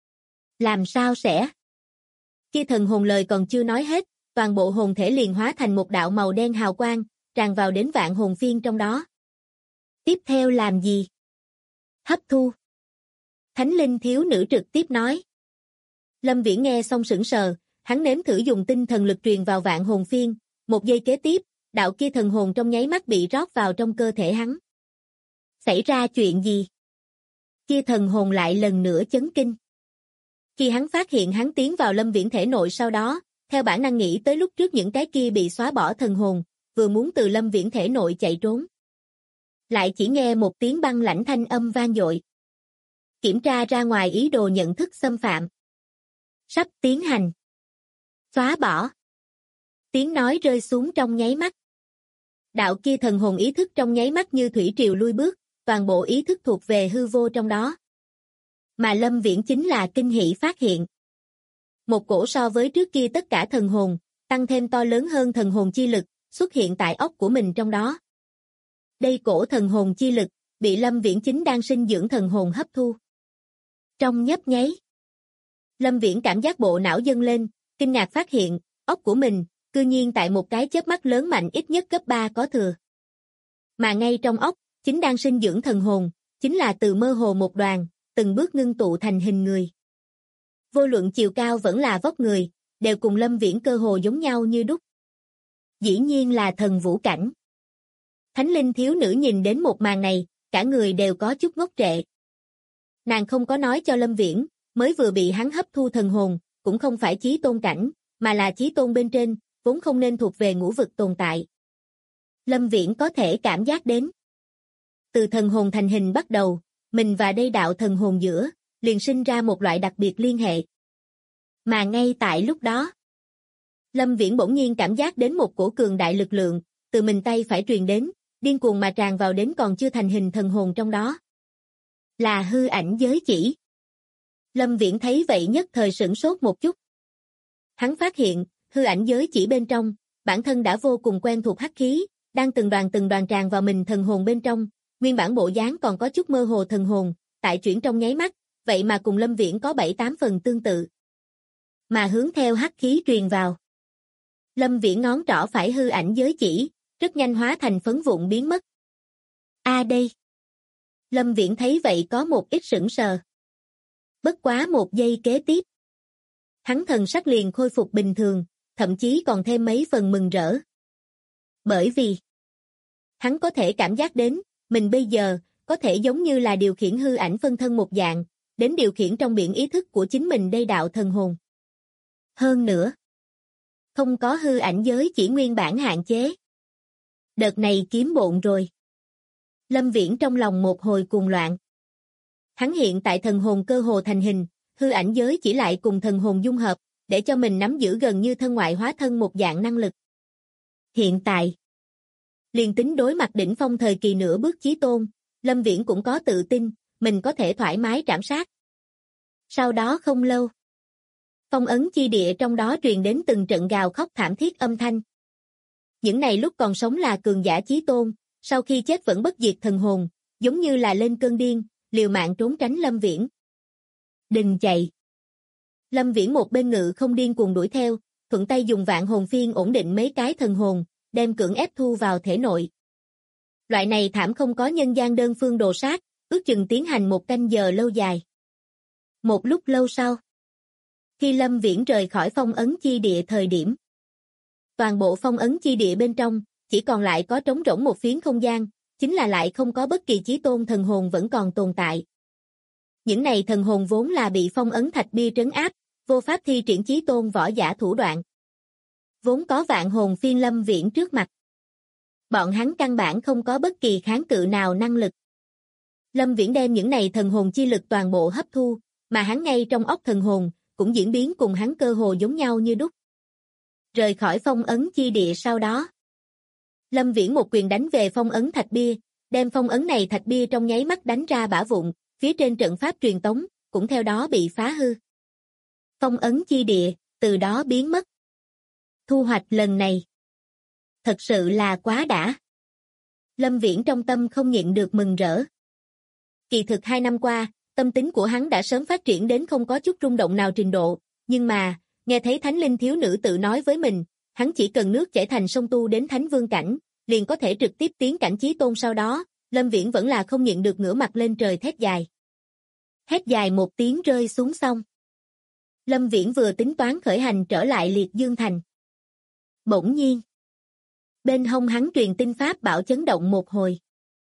Làm sao sẽ? Kia thần hồn lời còn chưa nói hết, toàn bộ hồn thể liền hóa thành một đạo màu đen hào quang, tràn vào đến vạn hồn phiên trong đó. Tiếp theo làm gì? Hấp thu. Thánh linh thiếu nữ trực tiếp nói. Lâm Viễn nghe xong sững sờ, hắn nếm thử dùng tinh thần lực truyền vào vạn hồn phiên, một giây kế tiếp, đạo kia thần hồn trong nháy mắt bị rót vào trong cơ thể hắn. Xảy ra chuyện gì? Kia thần hồn lại lần nữa chấn kinh. Khi hắn phát hiện hắn tiến vào Lâm Viễn thể nội sau đó, theo bản năng nghĩ tới lúc trước những cái kia bị xóa bỏ thần hồn, vừa muốn từ Lâm Viễn thể nội chạy trốn. Lại chỉ nghe một tiếng băng lãnh thanh âm vang dội. Kiểm tra ra ngoài ý đồ nhận thức xâm phạm. Sắp tiến hành. Xóa bỏ. Tiếng nói rơi xuống trong nháy mắt. Đạo kia thần hồn ý thức trong nháy mắt như thủy triều lui bước, toàn bộ ý thức thuộc về hư vô trong đó. Mà Lâm Viễn chính là kinh hỉ phát hiện. Một cổ so với trước kia tất cả thần hồn, tăng thêm to lớn hơn thần hồn chi lực, xuất hiện tại óc của mình trong đó. Đây cổ thần hồn chi lực, bị Lâm Viễn chính đang sinh dưỡng thần hồn hấp thu. Trong nhấp nháy, Lâm Viễn cảm giác bộ não dâng lên, kinh ngạc phát hiện, óc của mình, cư nhiên tại một cái chớp mắt lớn mạnh ít nhất cấp 3 có thừa. Mà ngay trong óc, chính đang sinh dưỡng thần hồn, chính là từ mơ hồ một đoàn, từng bước ngưng tụ thành hình người. Vô luận chiều cao vẫn là vóc người, đều cùng Lâm Viễn cơ hồ giống nhau như đúc. Dĩ nhiên là thần vũ cảnh. Thánh linh thiếu nữ nhìn đến một màn này, cả người đều có chút ngốc trệ. Nàng không có nói cho Lâm Viễn, mới vừa bị hắn hấp thu thần hồn, cũng không phải chí tôn cảnh, mà là chí tôn bên trên, vốn không nên thuộc về ngũ vực tồn tại. Lâm Viễn có thể cảm giác đến. Từ thần hồn thành hình bắt đầu, mình và đây đạo thần hồn giữa, liền sinh ra một loại đặc biệt liên hệ. Mà ngay tại lúc đó, Lâm Viễn bỗng nhiên cảm giác đến một cổ cường đại lực lượng, từ mình tay phải truyền đến, điên cuồng mà tràn vào đến còn chưa thành hình thần hồn trong đó. Là hư ảnh giới chỉ. Lâm Viễn thấy vậy nhất thời sửng sốt một chút. Hắn phát hiện, hư ảnh giới chỉ bên trong, bản thân đã vô cùng quen thuộc hắc khí, đang từng đoàn tràn vào mình thần hồn bên trong, nguyên bản bộ dáng còn có chút mơ hồ thần hồn, tại chuyển trong nháy mắt, vậy mà cùng Lâm Viễn có 7-8 phần tương tự. Mà hướng theo hắc khí truyền vào. Lâm Viễn ngón trỏ phải hư ảnh giới chỉ, rất nhanh hóa thành phấn vụn biến mất. Đây. Lâm Viễn thấy vậy có một ít sững sờ. Bất quá một giây kế tiếp. Hắn thần sắc liền khôi phục bình thường, thậm chí còn thêm mấy phần mừng rỡ. Bởi vì, hắn có thể cảm giác đến, mình bây giờ, có thể giống như là điều khiển hư ảnh phân thân một dạng, đến điều khiển trong biển ý thức của chính mình đây đạo thần hồn. Hơn nữa, không có hư ảnh giới chỉ nguyên bản hạn chế. Đợt này kiếm bộn rồi. Lâm Viễn trong lòng một hồi cuồng loạn. Hắn hiện tại thần hồn cơ hồ thành hình, hư ảnh giới chỉ lại cùng thần hồn dung hợp, để cho mình nắm giữ gần như thân ngoại hóa thân một dạng năng lực. Hiện tại, liền tính đối mặt đỉnh phong thời kỳ nửa bước chí tôn, Lâm Viễn cũng có tự tin, mình có thể thoải mái trảm sát. Sau đó không lâu, Phong ấn chi địa trong đó truyền đến từng trận gào khóc thảm thiết âm thanh. Những này lúc còn sống là cường giả chí tôn, sau khi chết vẫn bất diệt thần hồn, giống như là lên cơn điên, liều mạng trốn tránh Lâm Viễn. Đừng chạy. Lâm Viễn một bên ngự không điên cuồng đuổi theo, thuận tay dùng vạn hồn phiên ổn định mấy cái thần hồn, đem cưỡng ép thu vào thể nội. Loại này thảm không có nhân gian đơn phương đồ sát, ước chừng tiến hành 1 canh giờ lâu dài. Một lúc lâu sau, khi Lâm Viễn rời khỏi phong ấn chi địa thời điểm, toàn bộ phong ấn chi địa bên trong, chỉ còn lại có trống rỗng một phiến không gian, chính là lại không có bất kỳ chí tôn thần hồn vẫn còn tồn tại. Những này thần hồn vốn là bị phong ấn thạch bia trấn áp, vô pháp thi triển chí tôn võ giả thủ đoạn. Vốn có vạn hồn phiên Lâm Viễn trước mặt. Bọn hắn căn bản không có bất kỳ kháng cự nào năng lực. Lâm Viễn đem những này thần hồn chi lực toàn bộ hấp thu, mà hắn ngay trong óc thần hồn, cũng diễn biến cùng hắn cơ hồ giống nhau như đúc. Rời khỏi phong ấn chi địa sau đó, Lâm Viễn một quyền đánh về phong ấn thạch bia, đem phong ấn này thạch bia trong nháy mắt đánh ra bã vụn, phía trên trận pháp truyền tống, cũng theo đó bị phá hư. Phong ấn chi địa, từ đó biến mất. Thu hoạch lần này, thật sự là quá đã. Lâm Viễn trong tâm không nhịn được mừng rỡ. Kỳ thực 2 năm qua, tâm tính của hắn đã sớm phát triển đến không có chút rung động nào trình độ, nhưng mà, nghe thấy Thánh Linh thiếu nữ tự nói với mình, hắn chỉ cần nước chảy thành sông tu đến Thánh Vương cảnh, liền có thể trực tiếp tiến cảnh chí tôn sau đó, Lâm Viễn vẫn là không nhịn được ngửa mặt lên trời thét dài. Hét dài một tiếng rơi xuống xong. Lâm Viễn vừa tính toán khởi hành trở lại Liệt Dương Thành. Bỗng nhiên, bên hông hắn truyền tinh pháp bảo chấn động một hồi.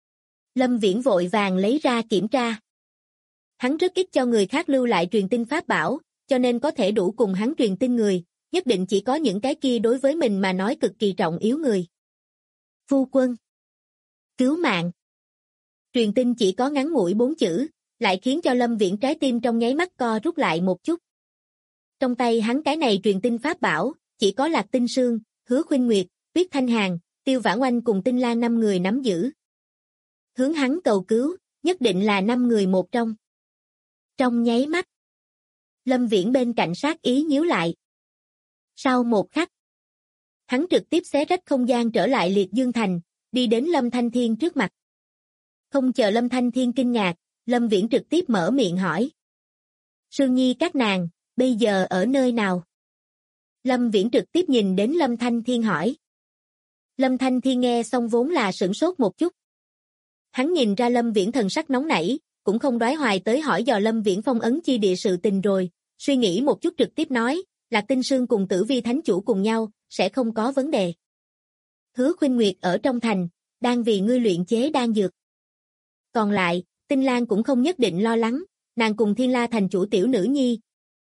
Lâm Viễn vội vàng lấy ra kiểm tra. Hắn rất ít cho người khác lưu lại truyền tinh pháp bảo, cho nên có thể đủ cùng hắn truyền tin người, nhất định chỉ có những cái kia đối với mình mà nói cực kỳ trọng yếu người. Phu quân. Cứu mạng. Truyền tin chỉ có ngắn ngủi 4 chữ, lại khiến cho Lâm Viễn trái tim trong nháy mắt co rút lại một chút. Trong tay hắn cái này truyền tin pháp bảo, chỉ có Lạc Tinh Sương, Hứa Khuynh Nguyệt, Tuyết Thanh Hàn, Tiêu Vãn Oanh cùng Tinh Lan 5 người nắm giữ. Hướng hắn cầu cứu, nhất định là 5 người một trong. Trong nháy mắt, Lâm Viễn bên cạnh sát ý nhíu lại. Sau một khắc, hắn trực tiếp xé rách không gian trở lại Liệt Dương Thành, đi đến Lâm Thanh Thiên trước mặt. Không chờ Lâm Thanh Thiên kinh ngạc, Lâm Viễn trực tiếp mở miệng hỏi. Sương Nhi các nàng, bây giờ ở nơi nào? Lâm Viễn trực tiếp nhìn đến Lâm Thanh Thiên hỏi. Lâm Thanh Thiên nghe xong vốn là sửng sốt một chút. Hắn nhìn ra Lâm Viễn thần sắc nóng nảy, cũng không đoái hoài tới hỏi dò Lâm Viễn phong ấn chi địa sự tình rồi, suy nghĩ một chút trực tiếp nói, Lạc Tinh Sương cùng Tử Vi Thánh Chủ cùng nhau, sẽ không có vấn đề. Hứa Khuynh Nguyệt ở trong thành, đang vì ngươi luyện chế đan dược. Còn lại, Tinh Lan cũng không nhất định lo lắng, nàng cùng Thiên La thành chủ tiểu nữ nhi.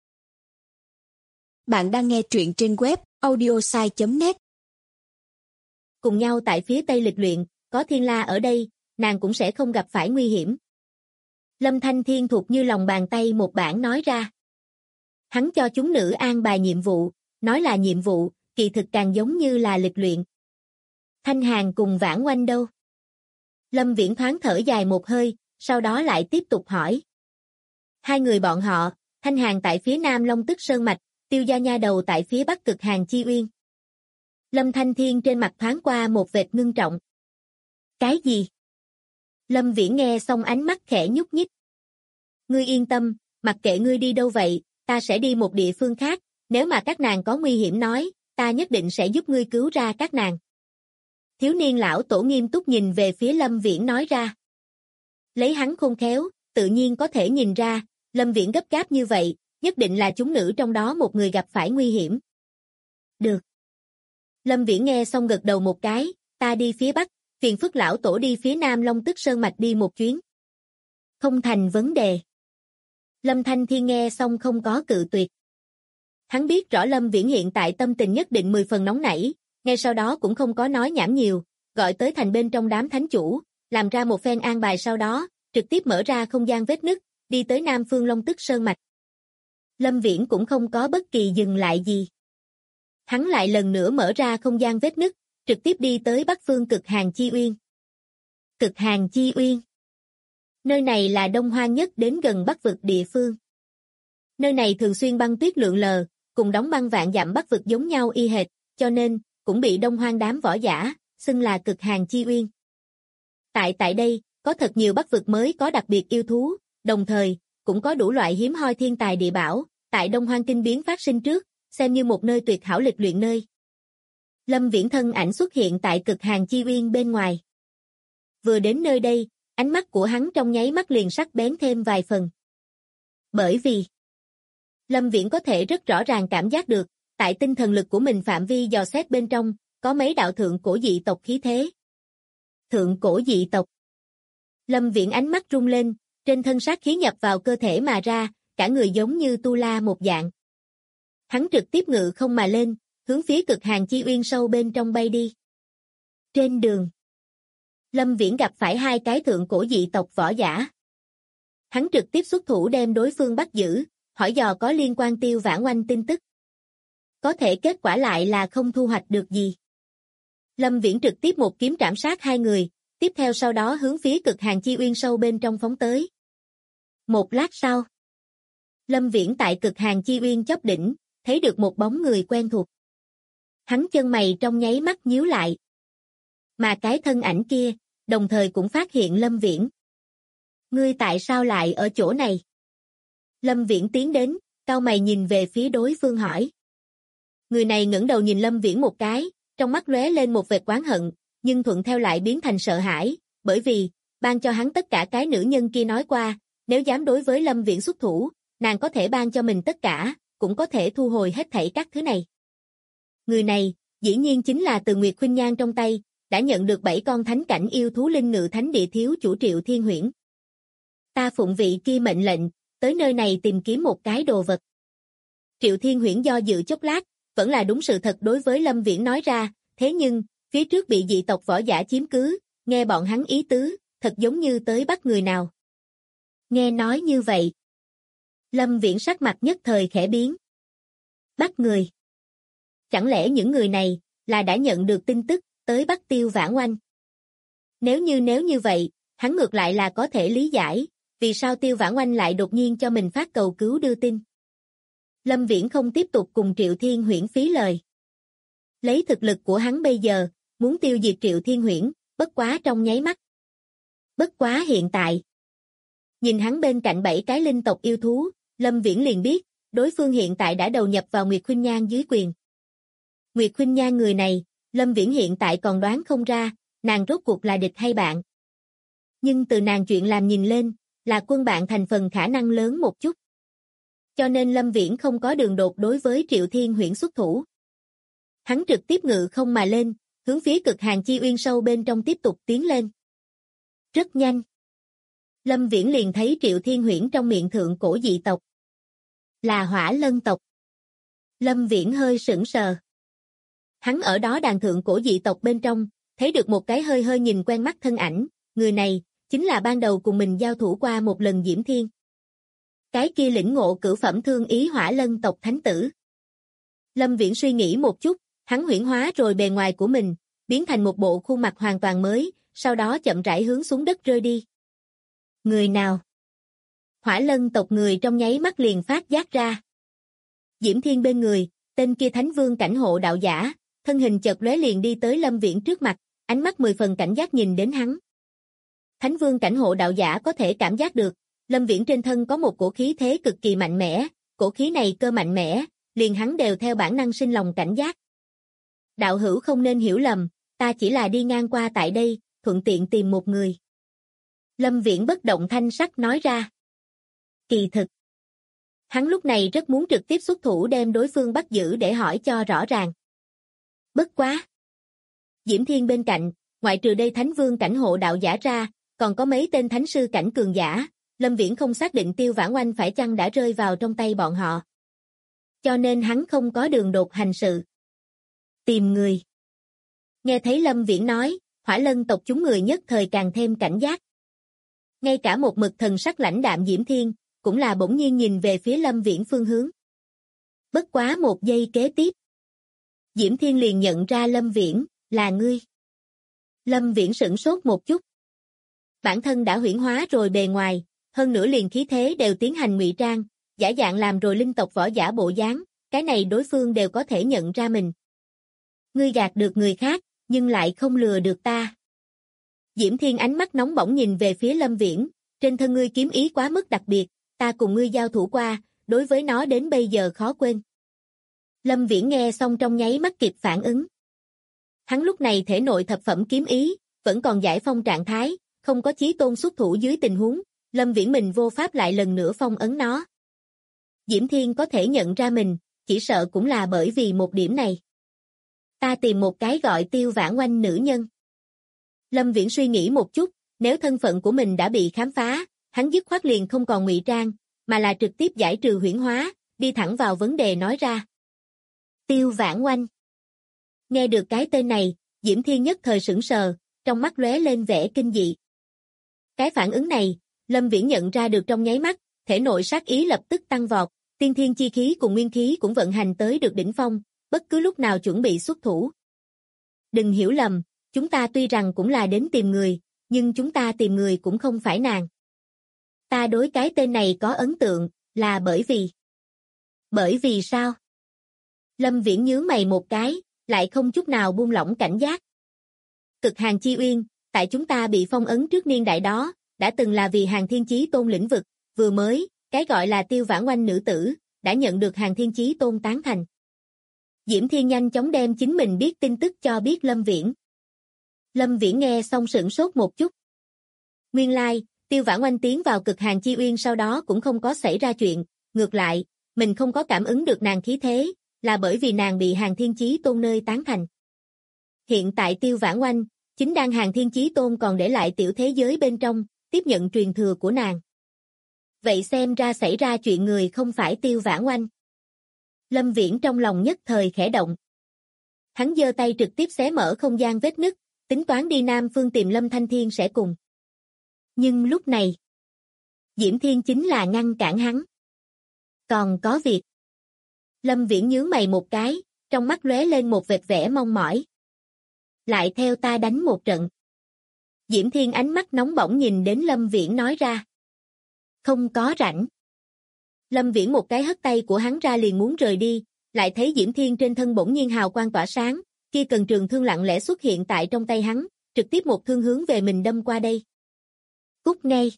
Bạn đang nghe truyện trên web audiosai.net. Cùng nhau tại phía Tây lịch luyện, có Thiên La ở đây, nàng cũng sẽ không gặp phải nguy hiểm. Lâm Thanh Thiên thuộc như lòng bàn tay một bản nói ra. Hắn cho chúng nữ an bài nhiệm vụ, nói là nhiệm vụ, kỳ thực càng giống như là lịch luyện. Thanh Hàn cùng Vãn Oanh đâu? Lâm Viễn thoáng thở dài một hơi, sau đó lại tiếp tục hỏi. 2 người bọn họ, Thanh Hàn tại phía Nam Long Tức Sơn Mạch, Tiêu Gia Nha Đầu tại phía Bắc Cực Hàn Chi Uyên. Lâm Thanh Thiên trên mặt thoáng qua một vệt ngưng trọng. Cái gì? Lâm Viễn nghe xong ánh mắt khẽ nhúc nhích. Ngươi yên tâm, mặc kệ ngươi đi đâu vậy, ta sẽ đi một địa phương khác, nếu mà các nàng có nguy hiểm nói, ta nhất định sẽ giúp ngươi cứu ra các nàng. Thiếu niên lão tổ nghiêm túc nhìn về phía Lâm Viễn nói ra. Lấy hắn khôn khéo, tự nhiên có thể nhìn ra, Lâm Viễn gấp gáp như vậy, nhất định là chúng nữ trong đó một người gặp phải nguy hiểm. Được. Lâm Viễn nghe xong gật đầu một cái, ta đi phía Bắc, phiền phức lão tổ đi phía Nam Long Tức Sơn Mạch đi một chuyến. Không thành vấn đề. Lâm Thanh Thiên nghe xong không có cự tuyệt. Hắn biết rõ Lâm Viễn hiện tại tâm tình nhất định 10 phần nóng nảy, ngay sau đó cũng không có nói nhảm nhiều, gọi tới thành bên trong đám thánh chủ, làm ra một phen an bài sau đó, trực tiếp mở ra không gian vết nứt, đi tới Nam Phương Long Tức Sơn Mạch. Lâm Viễn cũng không có bất kỳ dừng lại gì. Hắn lại lần nữa mở ra không gian vết nứt, trực tiếp đi tới Bắc Phương Cực Hàn Chi Uyên. Cực Hàn Chi Uyên. Nơi này là đông hoang nhất đến gần Bắc vực địa phương. Nơi này thường xuyên băng tuyết lượn lờ, cùng đóng băng vạn dặm Bắc vực giống nhau y hệt, cho nên cũng bị Đông Hoang đám võ giả xưng là Cực Hàn Chi Uyên. Tại đây, có thật nhiều Bắc vực mới có đặc biệt yêu thú, đồng thời cũng có đủ loại hiếm hoi thiên tài địa bảo, tại Đông Hoang kinh biến phát sinh trước, xem như một nơi tuyệt hảo lịch luyện nơi. Lâm Viễn thân ảnh xuất hiện tại Cực Hàn Chi Uyên bên ngoài. Vừa đến nơi đây, ánh mắt của hắn trong nháy mắt liền sắc bén thêm vài phần. Bởi vì Lâm Viễn có thể rất rõ ràng cảm giác được, tại tinh thần lực của mình phạm vi dò xét bên trong, có mấy đạo thượng cổ dị tộc khí thế. Thượng cổ dị tộc. Lâm Viễn ánh mắt rung lên, trên thân sát khí nhập vào cơ thể mà ra, cả người giống như tu la một dạng. Hắn trực tiếp ngự không mà lên, hướng phía Cực Hàn Chi Uyên sâu bên trong bay đi. Trên đường, Lâm Viễn gặp phải hai cái thượng cổ dị tộc võ giả. Hắn trực tiếp xuất thủ đem đối phương bắt giữ, hỏi dò có liên quan Tiêu Vãn Oanh tin tức. Có thể kết quả lại là không thu hoạch được gì. Lâm Viễn trực tiếp một kiếm trảm sát hai người, tiếp theo sau đó hướng phía Cực Hàn Chi Uyên sâu bên trong phóng tới. Một lát sau, Lâm Viễn tại Cực Hàn Chi Uyên chóp đỉnh, thấy được một bóng người quen thuộc. Hắn chân mày trong nháy mắt nhíu lại. Mà cái thân ảnh kia, đồng thời cũng phát hiện Lâm Viễn. Ngươi tại sao lại ở chỗ này? Lâm Viễn tiến đến, cau mày nhìn về phía đối phương hỏi. Người này ngẩng đầu nhìn Lâm Viễn một cái, trong mắt lóe lên một vệt oán hận, nhưng thuận theo lại biến thành sợ hãi, bởi vì, ban cho hắn tất cả cái nữ nhân kia nói qua, nếu dám đối với Lâm Viễn xuất thủ, nàng có thể ban cho mình tất cả, cũng có thể thu hồi hết thảy các thứ này. Người này, dĩ nhiên chính là từ Nguyệt Khuynh Nhan trong tay, đã nhận được 7 con thánh cảnh yêu thú linh ngự thánh địa thiếu chủ Triệu Thiên Huyễn. Ta phụng vị kia mệnh lệnh, tới nơi này tìm kiếm một cái đồ vật. Triệu Thiên Huyễn do dự chốc lát, vẫn là đúng sự thật đối với Lâm Viễn nói ra, thế nhưng, phía trước bị dị tộc võ giả chiếm cứ, nghe bọn hắn ý tứ, thật giống như tới bắt người nào. Nghe nói như vậy, Lâm Viễn sắc mặt nhất thời khẽ biến. Bắt người. Chẳng lẽ những người này, là đã nhận được tin tức, tới bắt Tiêu Vãn Oanh? Nếu như vậy, hắn ngược lại là có thể lý giải, vì sao Tiêu Vãn Oanh lại đột nhiên cho mình phát cầu cứu đưa tin. Lâm Viễn không tiếp tục cùng Triệu Thiên Huyễn phí lời. Lấy thực lực của hắn bây giờ, muốn tiêu diệt Triệu Thiên Huyễn, bất quá trong nháy mắt. Bất quá hiện tại. Nhìn hắn bên cạnh 7 cái linh tộc yêu thú, Lâm Viễn liền biết, đối phương hiện tại đã đầu nhập vào Nguyệt Khuynh Nhan dưới quyền. Nguyệt Khuynh Nhan người này, Lâm Viễn hiện tại còn đoán không ra, nàng rốt cuộc là địch hay bạn. Nhưng từ nàng chuyện làm nhìn lên, là quân bạn thành phần khả năng lớn một chút. Cho nên Lâm Viễn không có đường đột đối với Triệu Thiên Huyễn xuất thủ. Hắn trực tiếp ngự không mà lên, hướng phía Cực Hàn Chi Uyên sâu bên trong tiếp tục tiến lên. Rất nhanh. Lâm Viễn liền thấy Triệu Thiên Huyễn trong miệng thượng cổ dị tộc. Là Hỏa Lân tộc. Lâm Viễn hơi sững sờ. Hắn ở đó đàn thượng cổ dị tộc bên trong, thấy được một cái hơi hơi nhìn quen mắt thân ảnh, người này, chính là ban đầu cùng mình giao thủ qua một lần Diễm Thiên. Cái kia lĩnh ngộ cửu phẩm thương ý Hỏa Lân tộc thánh tử. Lâm Viễn suy nghĩ một chút, hắn huyễn hóa rồi bề ngoài của mình, biến thành một bộ khuôn mặt hoàn toàn mới, sau đó chậm rãi hướng xuống đất rơi đi. Người nào? Hỏa Lân tộc người trong nháy mắt liền phát giác ra. Diễm Thiên bên người, tên kia Thánh Vương cảnh hộ đạo giả, thân hình chợt lóe liền đi tới Lâm Viễn trước mặt, ánh mắt 10 phần cảnh giác nhìn đến hắn. Thánh Vương cảnh hộ đạo giả có thể cảm giác được, Lâm Viễn trên thân có một cổ khí thế cực kỳ mạnh mẽ, cổ khí này cơ mạnh mẽ, liền hắn đều theo bản năng sinh lòng cảnh giác. Đạo hữu không nên hiểu lầm, ta chỉ là đi ngang qua tại đây, thuận tiện tìm một người. Lâm Viễn bất động thanh sắc nói ra. Kỳ thực, hắn lúc này rất muốn trực tiếp xuất thủ đem đối phương bắt giữ để hỏi cho rõ ràng. Bất quá. Diễm Thiên bên cạnh, ngoại trừ đây Thánh Vương cảnh hộ đạo giả ra, còn có mấy tên thánh sư cảnh cường giả, Lâm Viễn không xác định Tiêu Vãn Oanh phải chăng đã rơi vào trong tay bọn họ. Cho nên hắn không có đường đột hành sự. Tìm người. Nghe thấy Lâm Viễn nói, Hỏa Lân tộc chúng người nhất thời càng thêm cảnh giác. Ngay cả một mực thần sắc lãnh đạm Diễm Thiên, cũng là bỗng nhiên nhìn về phía Lâm Viễn phương hướng. Bất quá một giây kế tiếp. Diễm Thiên liền nhận ra Lâm Viễn, là ngươi. Lâm Viễn sửng sốt một chút. Bản thân đã huyễn hóa rồi bề ngoài, hơn nữa liền khí thế đều tiến hành ngụy trang, giả dạng làm rồi linh tộc võ giả bộ dáng, cái này đối phương đều có thể nhận ra mình. Ngươi gạt được người khác, nhưng lại không lừa được ta. Diễm Thiên ánh mắt nóng bỏng nhìn về phía Lâm Viễn, trên thân ngươi kiếm ý quá mức đặc biệt, ta cùng ngươi giao thủ qua, đối với nó đến bây giờ khó quên. Lâm Viễn nghe xong trong nháy mắt kịp phản ứng. Hắn lúc này thể nội thập phẩm kiếm ý, vẫn còn giải phong trạng thái, không có chí tôn xuất thủ dưới tình huống, Lâm Viễn mình vô pháp lại lần nữa phong ấn nó. Diễm Thiên có thể nhận ra mình, chỉ sợ cũng là bởi vì một điểm này. Ta tìm một cái gọi Tiêu Vãn Oanh nữ nhân. Lâm Viễn suy nghĩ một chút, nếu thân phận của mình đã bị khám phá, hắn dứt khoát liền không còn ngụy trang, mà là trực tiếp giải trừ huyễn hóa, đi thẳng vào vấn đề nói ra. Tiêu Vãn Oanh. Nghe được cái tên này, Diễm Thiên nhất thời sững sờ, trong mắt lóe lên vẻ kinh dị. Cái phản ứng này, Lâm Viễn nhận ra được trong nháy mắt, thể nội sát ý lập tức tăng vọt, tiên thiên chi khí cùng nguyên khí cũng vận hành tới được đỉnh phong, bất cứ lúc nào chuẩn bị xuất thủ. Đừng hiểu lầm, chúng ta tuy rằng cũng là đến tìm người, nhưng chúng ta tìm người cũng không phải nàng. Ta đối cái tên này có ấn tượng, là bởi vì... Bởi vì sao? Lâm Viễn nhướng mày một cái, lại không chút nào buông lỏng cảnh giác. Cực Hàn Chi Uyên, tại chúng ta bị phong ấn trước niên đại đó, đã từng là vì Hàn Thiên Chí Tôn lĩnh vực, vừa mới, cái gọi là Tiêu Vãn Oanh nữ tử, đã nhận được Hàn Thiên Chí Tôn tán thành. Diễm Thiên nhanh chóng đem chính mình biết tin tức cho biết Lâm Viễn. Lâm Viễn nghe xong sửng sốt một chút. Nguyên lai, Tiêu Vãn Oanh tiến vào Cực Hàn Chi Uyên sau đó cũng không có xảy ra chuyện, ngược lại, mình không có cảm ứng được nàng khí thế, là bởi vì nàng bị Hàn Thiên Chí Tôn nơi tán thành. Hiện tại Tiêu Vãn Oanh, chính đang Hàn Thiên Chí Tôn còn để lại tiểu thế giới bên trong, tiếp nhận truyền thừa của nàng. Vậy xem ra xảy ra chuyện người không phải Tiêu Vãn Oanh. Lâm Viễn trong lòng nhất thời khẽ động. Hắn giơ tay trực tiếp xé mở không gian vết nứt, tính toán đi Nam Phương tìm Lâm Thanh Thiên sẽ cùng. Nhưng lúc này, Diễm Thiên chính là ngăn cản hắn. Còn có việc. Lâm Viễn nhướng mày một cái, trong mắt lóe lên một vệt vẻ mong mỏi. Lại theo ta đánh một trận. Diễm Thiên ánh mắt nóng bỏng nhìn đến Lâm Viễn nói ra. Không có rảnh. Lâm Viễn một cái hất tay của hắn ra liền muốn rời đi, lại thấy Diễm Thiên trên thân bỗng nhiên hào quang tỏa sáng, kia cần trường thương lặng lẽ xuất hiện tại trong tay hắn, trực tiếp một thương hướng về mình đâm qua đây. Cút ngay.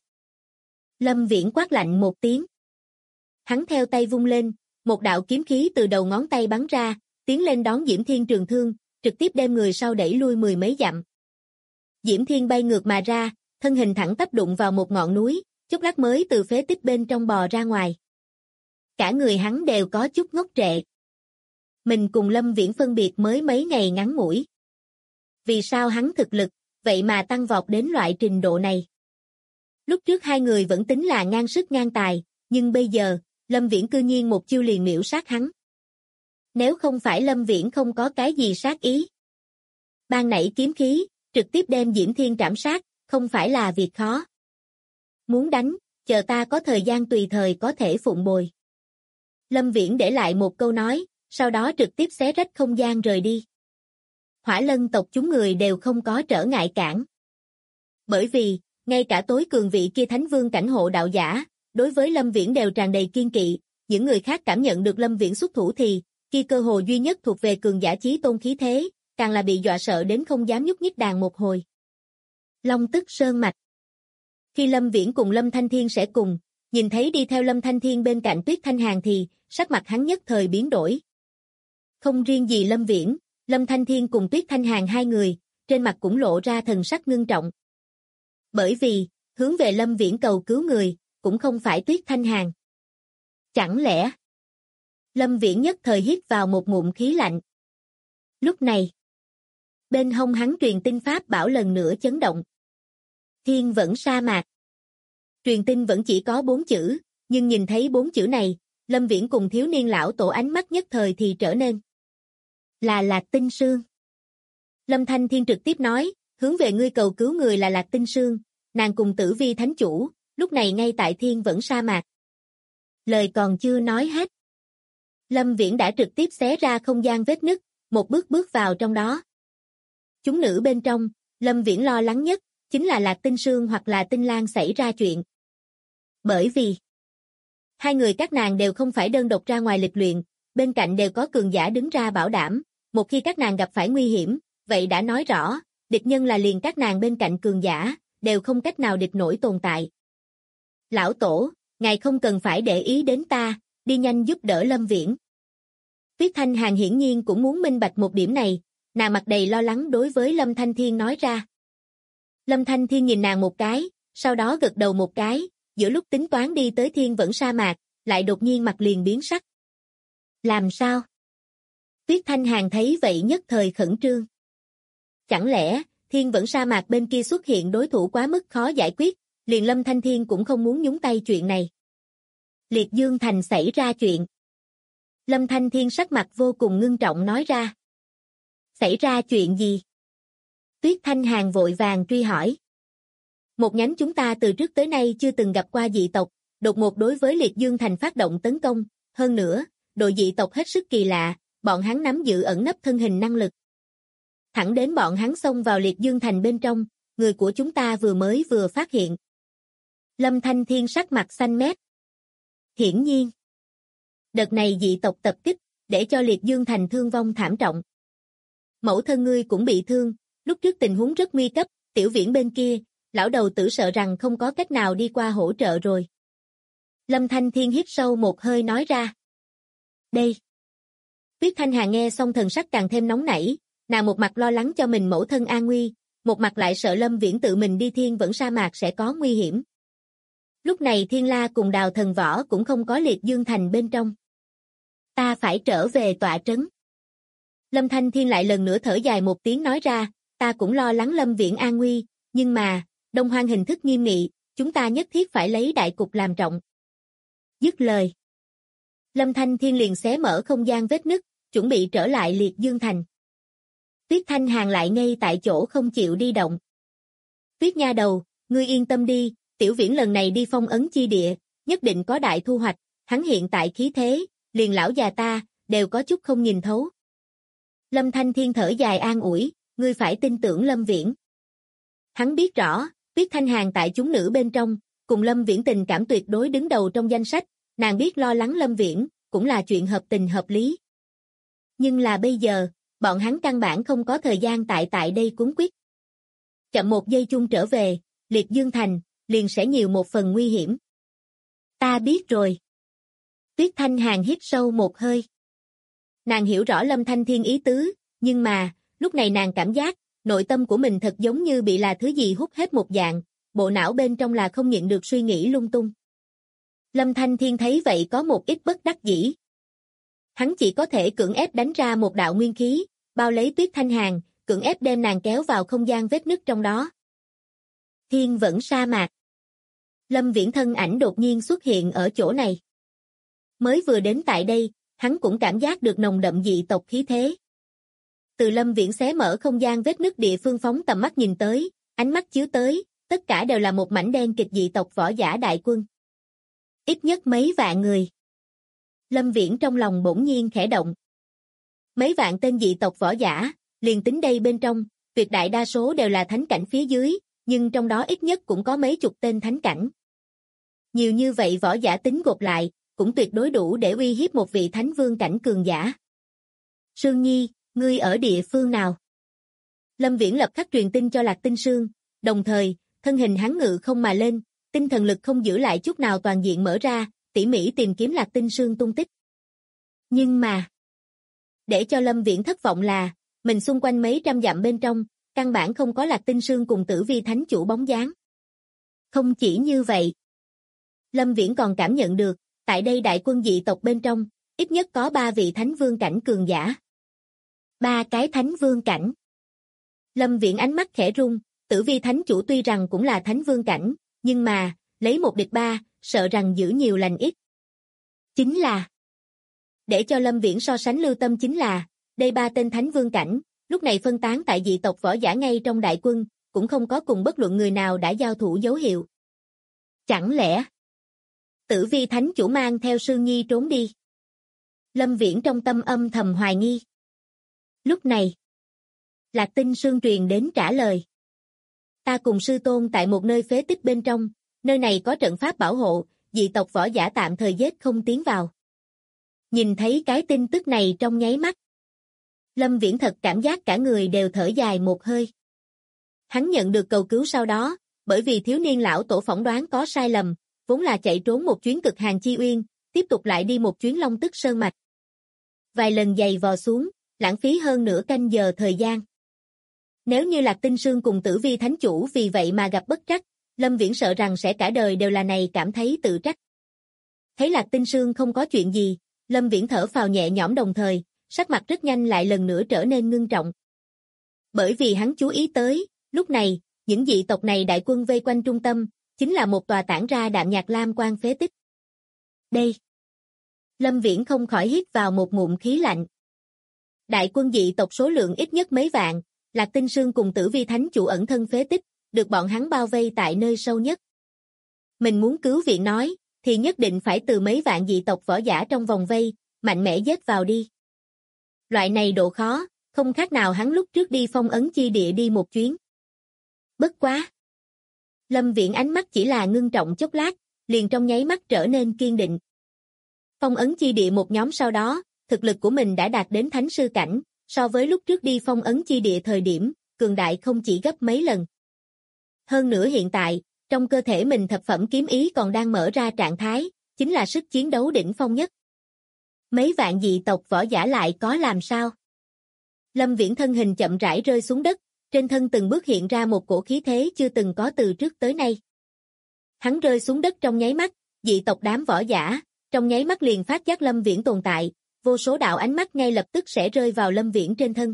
Lâm Viễn quát lạnh một tiếng. Hắn theo tay vung lên, một đạo kiếm khí từ đầu ngón tay bắn ra, tiến lên đón Diễm Thiên trường thương, trực tiếp đem người sau đẩy lui mười mấy dặm. Diễm Thiên bay ngược mà ra, thân hình thẳng tắp đụng vào một ngọn núi, chốc lát mới từ phế tích bên trong bò ra ngoài. Cả người hắn đều có chút ngốc trệ. Mình cùng Lâm Viễn phân biệt mới mấy ngày ngắn ngủi. Vì sao hắn thực lực, vậy mà tăng vọt đến loại trình độ này? Lúc trước hai người vẫn tính là ngang sức ngang tài, nhưng bây giờ, Lâm Viễn cư nhiên một chiêu liền miểu sát hắn. Nếu không phải Lâm Viễn không có cái gì sát ý. Ban nãy kiếm khí, trực tiếp đem Diễm Thiên trảm sát, không phải là việc khó. Muốn đánh, chờ ta có thời gian tùy thời có thể phụng bồi. Lâm Viễn để lại một câu nói, sau đó trực tiếp xé rách không gian rời đi. Hỏa Lân tộc chúng người đều không có trở ngại cản. Bởi vì, ngay cả tối cường vị kia Thánh Vương cảnh hộ đạo giả, đối với Lâm Viễn đều tràn đầy kiên kỵ, những người khác cảm nhận được Lâm Viễn xuất thủ thì, kia cơ hồ duy nhất thuộc về cường giả chí tôn khí thế, càng là bị dọa sợ đến không dám nhúc nhích đàn một hồi. Long Tức Sơn Mạch. Khi Lâm Viễn cùng Lâm Thanh Thiên sẽ cùng, nhìn thấy đi theo Lâm Thanh Thiên bên cạnh Tuyết Thanh Hàn thì, sắc mặt hắn nhất thời biến đổi. Không riêng gì Lâm Viễn, Lâm Thanh Thiên cùng Tuyết Thanh Hàn hai người, trên mặt cũng lộ ra thần sắc ngưng trọng. Bởi vì, hướng về Lâm Viễn cầu cứu người, cũng không phải Tuyết Thanh Hàn. Chẳng lẽ? Lâm Viễn nhất thời hít vào một ngụm khí lạnh. Lúc này, bên hông hắn truyền tin pháp bảo lần nữa chấn động. Thiên Vẫn Sa Mạc. Truyền tin vẫn chỉ có 4 chữ, nhưng nhìn thấy 4 chữ này, Lâm Viễn cùng thiếu niên lão tổ ánh mắt nhất thời thì trở nên. Là Lạc Tinh Sương. Lâm Thanh Thiên trực tiếp nói, hướng về ngươi cầu cứu người là Lạc Tinh Sương, nàng cùng Tử Vi Thánh Chủ, lúc này ngay tại Thiên Vẫn Sa Mạc. Lời còn chưa nói hết. Lâm Viễn đã trực tiếp xé ra không gian vết nứt, một bước bước vào trong đó. Chúng nữ bên trong, Lâm Viễn lo lắng nhất, chính là Lạc Tinh Sương hoặc là Tinh Lan xảy ra chuyện. Bởi vì Hai người các nàng đều không phải đơn độc ra ngoài lịch luyện, bên cạnh đều có cường giả đứng ra bảo đảm, một khi các nàng gặp phải nguy hiểm, vậy đã nói rõ, địch nhân là liền các nàng bên cạnh cường giả, đều không cách nào địch nổi tồn tại. Lão tổ, ngài không cần phải để ý đến ta, đi nhanh giúp đỡ Lâm Viễn. Tuyết Thanh Hàn hiển nhiên cũng muốn minh bạch một điểm này, nàng mặt đầy lo lắng đối với Lâm Thanh Thiên nói ra. Lâm Thanh Thiên nhìn nàng một cái, sau đó gật đầu một cái, giữa lúc tính toán đi tới Thiên Vẫn sa mạc, lại đột nhiên mặt liền biến sắc. Làm sao? Tuyết Thanh Hàn thấy vậy nhất thời khẩn trương. Chẳng lẽ, Thiên Vẫn sa mạc bên kia xuất hiện đối thủ quá mức khó giải quyết, liền Lâm Thanh Thiên cũng không muốn nhúng tay chuyện này. Liệt Dương Thành xảy ra chuyện. Lâm Thanh Thiên sắc mặt vô cùng ngưng trọng nói ra. Xảy ra chuyện gì? Tuyết Thanh Hàn vội vàng truy hỏi. Một nhánh chúng ta từ trước tới nay chưa từng gặp qua dị tộc, đột ngột đối với Liệt Dương Thành phát động tấn công, hơn nữa, đội dị tộc hết sức kỳ lạ, bọn hắn nắm giữ ẩn nấp thân hình năng lực. Thẳng đến bọn hắn xông vào Liệt Dương Thành bên trong, người của chúng ta vừa phát hiện. Lâm Thanh Thiên sắc mặt xanh mét. Hiển nhiên, đợt này dị tộc tập kích, để cho Liệt Dương Thành thương vong thảm trọng. Mẫu thân ngươi cũng bị thương, lúc trước tình huống rất nguy cấp, Tiểu Viễn bên kia, lão đầu tử sợ rằng không có cách nào đi qua hỗ trợ rồi. Lâm Thanh Thiên hít sâu một hơi nói ra. Đây. Tuyết Thanh Hà nghe xong thần sắc càng thêm nóng nảy, nàng một mặt lo lắng cho mình mẫu thân an nguy, một mặt lại sợ Lâm Viễn tự mình đi Thiên Vẫn sa mạc sẽ có nguy hiểm. Lúc này Thiên La cùng Đào Thần Võ cũng không có Liệt Dương Thành bên trong. Ta phải trở về tọa trấn. Lâm Thanh Thiên lại lần nữa thở dài một tiếng nói ra, ta cũng lo lắng Lâm Viễn an nguy, nhưng mà, Đông Hoang hình thức nghiêm nghị, chúng ta nhất thiết phải lấy đại cục làm trọng. Dứt lời. Lâm Thanh Thiên liền xé mở không gian vết nứt, chuẩn bị trở lại Liệt Dương Thành. Tuyết Thanh Hàn lại ngay tại chỗ không chịu đi động. Tuyết nha đầu, ngươi yên tâm đi, Tiểu Viễn lần này đi phong ấn chi địa, nhất định có đại thu hoạch, hắn hiện tại khí thế, liền lão già ta, đều có chút không nhìn thấu. Lâm Thanh Thiên thở dài an ủi, ngươi phải tin tưởng Lâm Viễn. Hắn biết rõ, Tuyết Thanh Hàn tại chúng nữ bên trong, cùng Lâm Viễn tình cảm tuyệt đối đứng đầu trong danh sách, nàng biết lo lắng Lâm Viễn, cũng là chuyện hợp tình hợp lý. Nhưng là bây giờ, bọn hắn căn bản không có thời gian tại đây cuốn quýt. Chậm một giây chung trở về, Liệt Dương Thành, liền sẽ nhiều một phần nguy hiểm. Ta biết rồi. Tuyết Thanh Hàn hít sâu một hơi. Nàng hiểu rõ Lâm Thanh Thiên ý tứ, nhưng mà, lúc này nàng cảm giác, nội tâm của mình thật giống như bị là thứ gì hút hết một dạng, bộ não bên trong là không nhịn được suy nghĩ lung tung. Lâm Thanh Thiên thấy vậy có một ít bất đắc dĩ. Hắn chỉ có thể cưỡng ép đánh ra một đạo nguyên khí, bao lấy Tuyết Thanh Hàn, cưỡng ép đem nàng kéo vào không gian vết nứt trong đó. Thiên Vẫn sa mạc. Lâm Viễn thân ảnh đột nhiên xuất hiện ở chỗ này. Mới vừa đến tại đây, hắn cũng cảm giác được nồng đậm dị tộc khí thế. Từ Lâm Viễn xé mở không gian vết nứt địa phương phóng tầm mắt nhìn tới, ánh mắt chiếu tới, tất cả đều là một mảnh đen kịch dị tộc võ giả đại quân. Ít nhất mấy vạn người. Lâm Viễn trong lòng bỗng nhiên khẽ động. Mấy vạn tên dị tộc võ giả, liền tính đây bên trong, tuyệt đại đa số đều là thánh cảnh phía dưới, nhưng trong đó ít nhất cũng có mấy chục tên thánh cảnh. Nhiều như vậy võ giả tính gộp lại, cũng tuyệt đối đủ để uy hiếp một vị thánh vương cảnh cường giả. Sương Nhi, ngươi ở địa phương nào? Lâm Viễn lập khắc truyền tin cho Lạc Tinh Sương, đồng thời, thân hình hắn ngự không mà lên, tinh thần lực không giữ lại chút nào toàn diện mở ra, tỉ mỉ tìm kiếm Lạc Tinh Sương tung tích. Nhưng mà, để cho Lâm Viễn thất vọng là, mình xung quanh mấy trăm dặm bên trong, căn bản không có Lạc Tinh Sương cùng Tử Vi Thánh Chủ bóng dáng. Không chỉ như vậy, Lâm Viễn còn cảm nhận được, tại đây đại quân dị tộc bên trong, ít nhất có 3 vị thánh vương cảnh cường giả. 3 cái thánh vương cảnh. Lâm Viễn ánh mắt khẽ rung, Tử Vi Thánh Chủ tuy rằng cũng là thánh vương cảnh, nhưng mà, lấy một địch 3, sợ rằng giữ nhiều lành ít. Chính là, để cho Lâm Viễn so sánh lưu tâm chính là, đây 3 tên thánh vương cảnh, lúc này phân tán tại dị tộc võ giả ngay trong đại quân, cũng không có cùng bất luận người nào đã giao thủ dấu hiệu. Chẳng lẽ, Tử Vi Thánh Chủ mang theo Sương Nhi trốn đi? Lâm Viễn trong tâm âm thầm hoài nghi. Lúc này, Lạc Tinh Sương truyền đến trả lời. Ta cùng sư tôn tại một nơi phế tích bên trong, nơi này có trận pháp bảo hộ, dị tộc võ giả tạm thời giết không tiến vào. Nhìn thấy cái tin tức này trong nháy mắt, Lâm Viễn thật cảm giác cả người đều thở dài một hơi. Hắn nhận được cầu cứu sau đó, bởi vì thiếu niên lão tổ phỏng đoán có sai lầm, vốn là chạy trốn một chuyến Cực Hàn Chi Uyên, tiếp tục lại đi một chuyến Long Tức Sơn Mạch. Vài lần giày vò xuống, lãng phí hơn nửa canh giờ thời gian. Nếu như Lạc Tinh Sương cùng Tử Vi Thánh Chủ vì vậy mà gặp bất trắc, Lâm Viễn sợ rằng sẽ cả đời đều là này cảm thấy tự trách. Thấy Lạc Tinh Sương không có chuyện gì, Lâm Viễn thở phào nhẹ nhõm đồng thời, sắc mặt rất nhanh lại lần nữa trở nên ngưng trọng. Bởi vì hắn chú ý tới, lúc này, những dị tộc này đại quân vây quanh trung tâm, chính là một tòa tản ra đạm nhạt lam quang phế tích. Đây! Lâm Viễn không khỏi hít vào một ngụm khí lạnh. Đại quân dị tộc số lượng ít nhất mấy vạn, Lạc Tinh Sương cùng Tử Vi Thánh Chủ ẩn thân phế tích, được bọn hắn bao vây tại nơi sâu nhất. Mình muốn cứu viện nói, thì nhất định phải từ mấy vạn dị tộc võ giả trong vòng vây, mạnh mẽ giết vào đi. Loại này độ khó, không khác nào hắn lúc trước đi phong ấn chi địa đi một chuyến. Bất quá! Lâm Viễn ánh mắt chỉ là ngưng trọng chốc lát, liền trong nháy mắt trở nên kiên định. Phong ấn chi địa một nhóm sau đó, thực lực của mình đã đạt đến thánh sư cảnh, so với lúc trước đi phong ấn chi địa thời điểm, cường đại không chỉ gấp mấy lần. Hơn nữa hiện tại, trong cơ thể mình thập phẩm kiếm ý còn đang mở ra trạng thái, chính là sức chiến đấu đỉnh phong nhất. Mấy vạn dị tộc võ giả lại có làm sao? Lâm Viễn thân hình chậm rãi rơi xuống đất, trên thân từng bước hiện ra một cổ khí thế chưa từng có từ trước tới nay. Hắn rơi xuống đất trong nháy mắt, dị tộc đám võ giả, trong nháy mắt liền phát giác Lâm Viễn tồn tại, vô số đạo ánh mắt ngay lập tức sẽ rơi vào Lâm Viễn trên thân.